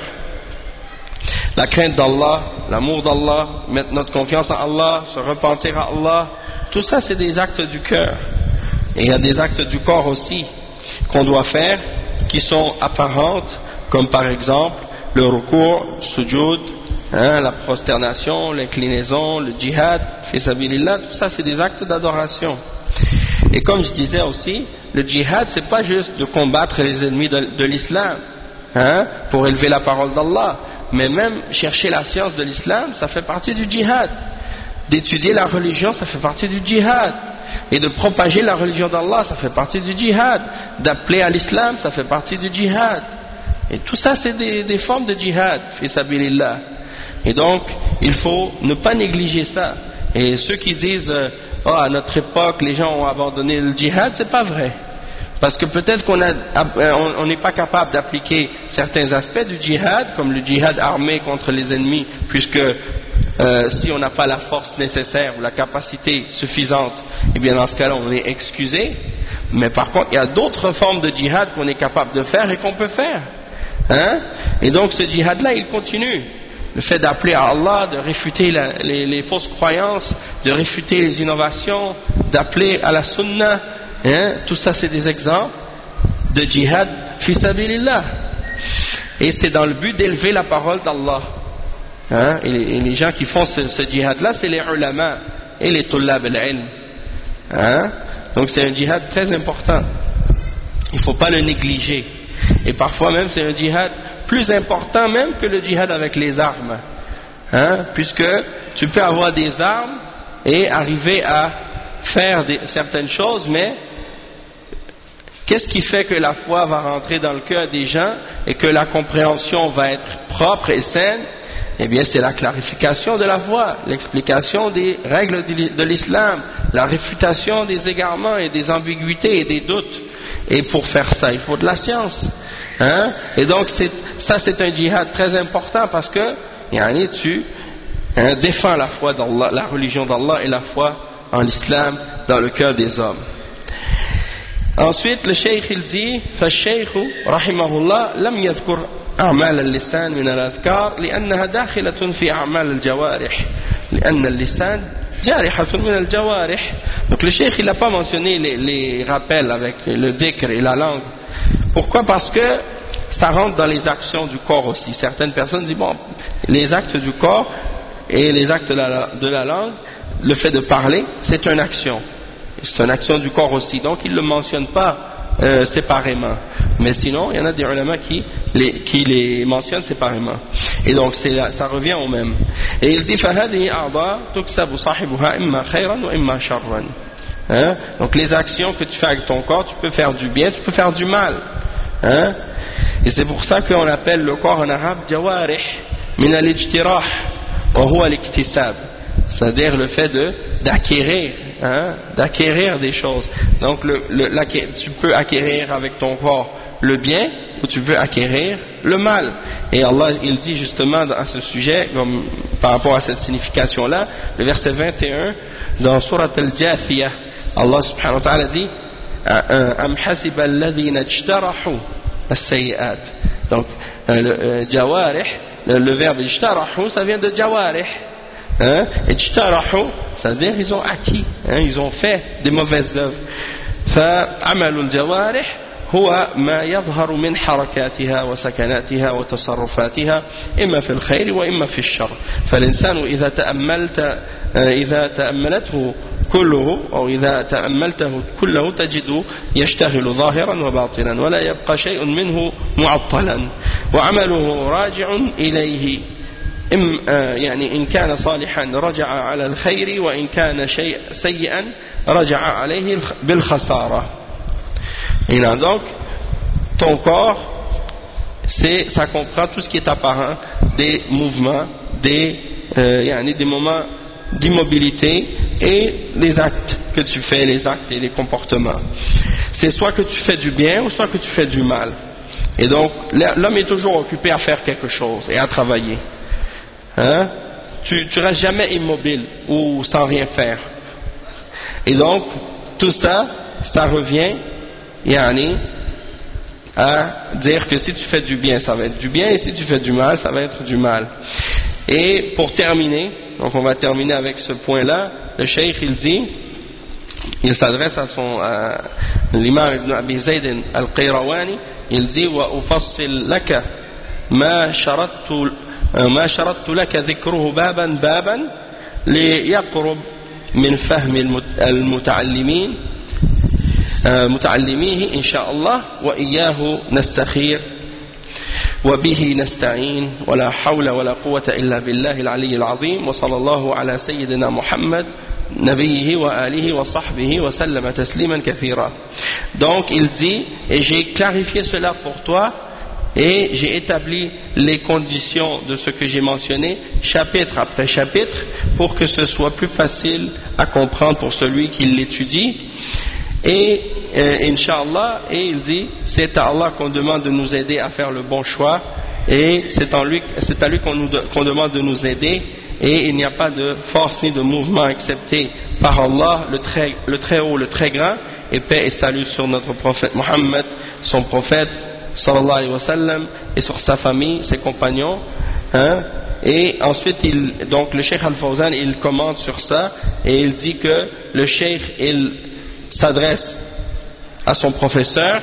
La crainte d'Allah, l'amour d'Allah, mettre notre confiance en Allah, se repentir à Allah, tout ça c'est des actes du cœur. Et il y a des actes du corps aussi qu'on doit faire, qui sont apparentes, comme par exemple le recours, le sujoud, hein, la prosternation, l'inclinaison, le djihad, fi sabilillah, tout ça c'est des actes d'adoration. Et comme je disais aussi, le djihad c'est pas juste de combattre les ennemis de, de l'islam, hein, pour élever la parole d'Allah, mais même chercher la science de l'islam, ça fait partie du djihad. D'étudier la religion, ça fait partie du djihad. Et de propager la religion d'Allah, ça fait partie du djihad. D'appeler à l'islam, ça fait partie du djihad. Et tout ça, c'est des, des formes de djihad, fi sabilillah. Et donc, il faut ne pas négliger ça. Et ceux qui disent, euh, oh, à notre époque, les gens ont abandonné le djihad, c'est pas vrai. Parce que peut-être qu'on a, on n'est pas capable d'appliquer certains aspects du djihad, comme le djihad armé contre les ennemis, puisque euh, si on n'a pas la force nécessaire ou la capacité suffisante, eh bien dans ce cas-là on est excusé. Mais par contre, il y a d'autres formes de djihad qu'on est capable de faire et qu'on peut faire. Hein? Et donc ce djihad-là, il continue. Le fait d'appeler à Allah, de réfuter la, les, les fausses croyances, de réfuter les innovations, d'appeler à la sunnah, hein? Tout ça c'est des exemples de djihad fi sabilillah. Et c'est dans le but d'élever la parole d'Allah. Hein? Et, les, et les gens qui font ce, ce djihad-là, c'est les ulama et les tullab al-ilm. Hein? Donc c'est un djihad très important. Il ne faut pas le négliger. Et parfois même c'est un djihad plus important même que le djihad avec les armes. Hein? Puisque tu peux avoir des armes et arriver à faire des, certaines choses, mais qu'est-ce qui fait que la foi va rentrer dans le cœur des gens et que la compréhension va être propre et saine? Eh bien c'est la clarification de la foi, l'explication des règles de l'islam, la réfutation des égarements et des ambiguïtés et des doutes. Et pour faire ça, il faut de la science. Hein? Et donc ça c'est un djihad très important parce que yani, tu hein, défends la foi d'Allah, la religion d'Allah et la foi en l'islam dans le cœur des hommes. Ensuite le cheikh il dit فالشيخ رحمه الله لم يذكر أعمال اللسان من الأذكار لأنها داخلة في أعمال الجوارح لأن اللسان جارحة من الجوارح. Donc le cheikh il n'a pas mentionné les, les rappels avec le dhikr et la langue. Pourquoi? Parce que ça rentre dans les actions du corps aussi. Certaines personnes disent bon, les actes du corps et les actes de la, de la langue, le fait de parler c'est une action, c'est une action du corps aussi, donc il ne le mentionne pas euh, séparément, mais sinon il y en a des ulama qui les, qui les mentionnent séparément, et donc c'est, ça revient au même. Et il dit فَهَذِهِ أَعْضَاء تُكْسَبُ صَاحِبُهَا إِمَّا خَيْرًا وَإِمَّا شَرًّا. Hein? Donc les actions que tu fais avec ton corps, tu peux faire du bien, tu peux faire du mal. Hein? Et c'est pour ça qu'on appelle le corps en arabe jawarih min al-ijtirah wa huwa al-iktisab, c'est-à-dire le fait de d'acquérir, hein, d'acquérir des choses. Donc le, le, tu peux acquérir avec ton corps le bien ou tu peux acquérir le mal. Et Allah il dit justement à ce sujet, comme, par rapport à cette signification là, le verset vingt et un dans Surat Al-Jathiyah, Allah subhanahu wa ta'ala dit Am hasiba alladhina ijtarahu as-sayyi'at. Donc euh, le euh, jawarih, le, le verbe ijtarahu, ça vient de jawarih. Hein? Ijtarahu, c'est-à-dire ils ont acquis, hein? Ils ont fait des mauvaises œuvres. فعمل الجوارح هو ما يظهر من حركاتها وسكناتها وتصرفاتها إما في الخير وإما في الشر. فالإنسان إذا تأملت إذا تأملته كله أو إذا تأملته كله تجد يشتغل ظاهرا وباطنا ولا يبقى شيء منه معطلا وعمله راجع إليه. إم يعني إن كان صالحا رجع على الخير وإن كان شيء سيئا رجع عليه بالخسارة. Et là, donc, ton corps, c'est, ça comprend tout ce qui est apparent, des mouvements, des, euh, yani des moments d'immobilité et les actes que tu fais, les actes et les comportements. C'est soit que tu fais du bien ou soit que tu fais du mal. Et donc, l'homme est toujours occupé à faire quelque chose et à travailler. Hein? Tu, tu restes jamais immobile ou sans rien faire. Et donc, tout ça, ça revient Yani, à dire que si tu fais du bien, ça va être du bien, et si tu fais du mal, ça va être du mal. Et pour terminer, donc on va terminer avec ce point-là, le cheikh il dit, il s'adresse à son à l'imam ibn Abi Zayd al-Qayrawani, il dit wa ufassil laka ma sharattu ma sharattu laka dhikruhu baban baban li yaqrub min fahmi al-muta'allimin متعلميه إن شاء الله وإياه نستخير وبه نستعين ولا حول ولا قوة إلا بالله العلي العظيم وصلى الله على سيدنا محمد نبيه وآله وصحبه وسلم تسليما كثيرا. Donc il dit, et j'ai clarifié cela pour toi et j'ai établi les conditions de ce que j'ai mentionné chapitre après chapitre pour que ce soit plus facile à comprendre pour celui qui l'étudie. Et euh, Inch'Allah, et il dit, c'est à Allah qu'on demande de nous aider à faire le bon choix, et c'est à lui, c'est à lui qu'on nous, qu'on demande de nous aider, et il n'y a pas de force ni de mouvement accepté par Allah, le très, le très haut, le très grand, et paix et salut sur notre prophète Mohammed, son prophète, sallallahu alayhi wa sallam, et sur sa famille, ses compagnons, hein. Et ensuite, il, donc le Cheikh Al-Fawzan, il commente sur ça, et il dit que le Cheikh, il s'adresse à son professeur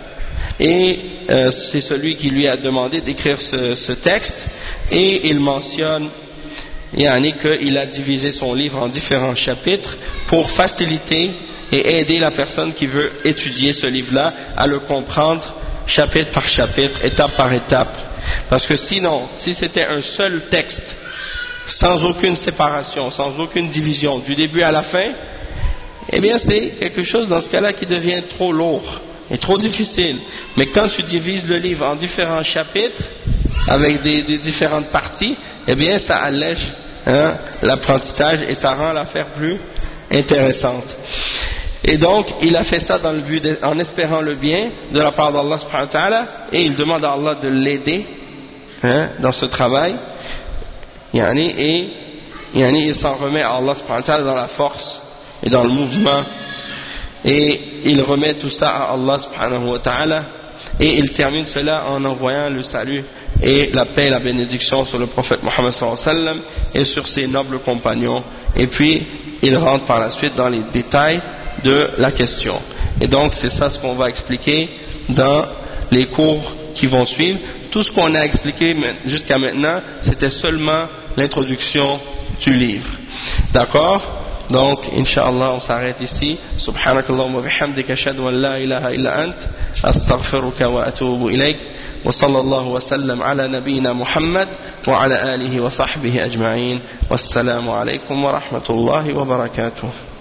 et euh, c'est celui qui lui a demandé d'écrire ce, ce texte et il mentionne yani, qu'il a divisé son livre en différents chapitres pour faciliter et aider la personne qui veut étudier ce livre-là à le comprendre chapitre par chapitre, étape par étape. Parce que sinon, si c'était un seul texte sans aucune séparation, sans aucune division du début à la fin, eh bien c'est quelque chose dans ce cas-là qui devient trop lourd et trop difficile. Mais quand tu divises le livre en différents chapitres avec des, des différentes parties, eh bien ça allège hein, l'apprentissage et ça rend l'affaire plus intéressante. Et donc il a fait ça dans le but de, en espérant le bien de la part d'Allah subhanahu wa ta'ala, et il demande à Allah de l'aider hein, dans ce travail yani, et yani, il s'en remet à Allah subhanahu wa ta'ala dans la force et dans le mouvement, et il remet tout ça à Allah subhanahu wa ta'ala, et il termine cela en envoyant le salut et la paix et la bénédiction sur le prophète Mohammed sallallahu alayhi wa sallam et sur ses nobles compagnons, et puis il rentre par la suite dans les détails de la question. Et donc c'est ça ce qu'on va expliquer dans les cours qui vont suivre. Tout ce qu'on a expliqué jusqu'à maintenant, c'était seulement l'introduction du livre. D'accord? Donc, Inch'Allah, on s'arrête ici. Subhanakallahumma bihamdika ashhadu an la ilaha illa ant, astaghfiruka wa atubu ilayk, wa sallallahu wa sallam ala nabiyyina Muhammad wa ala alihi wa sahbihi ajma'in. Wassalamu alaykum wa rahmatullahi wa barakatuh.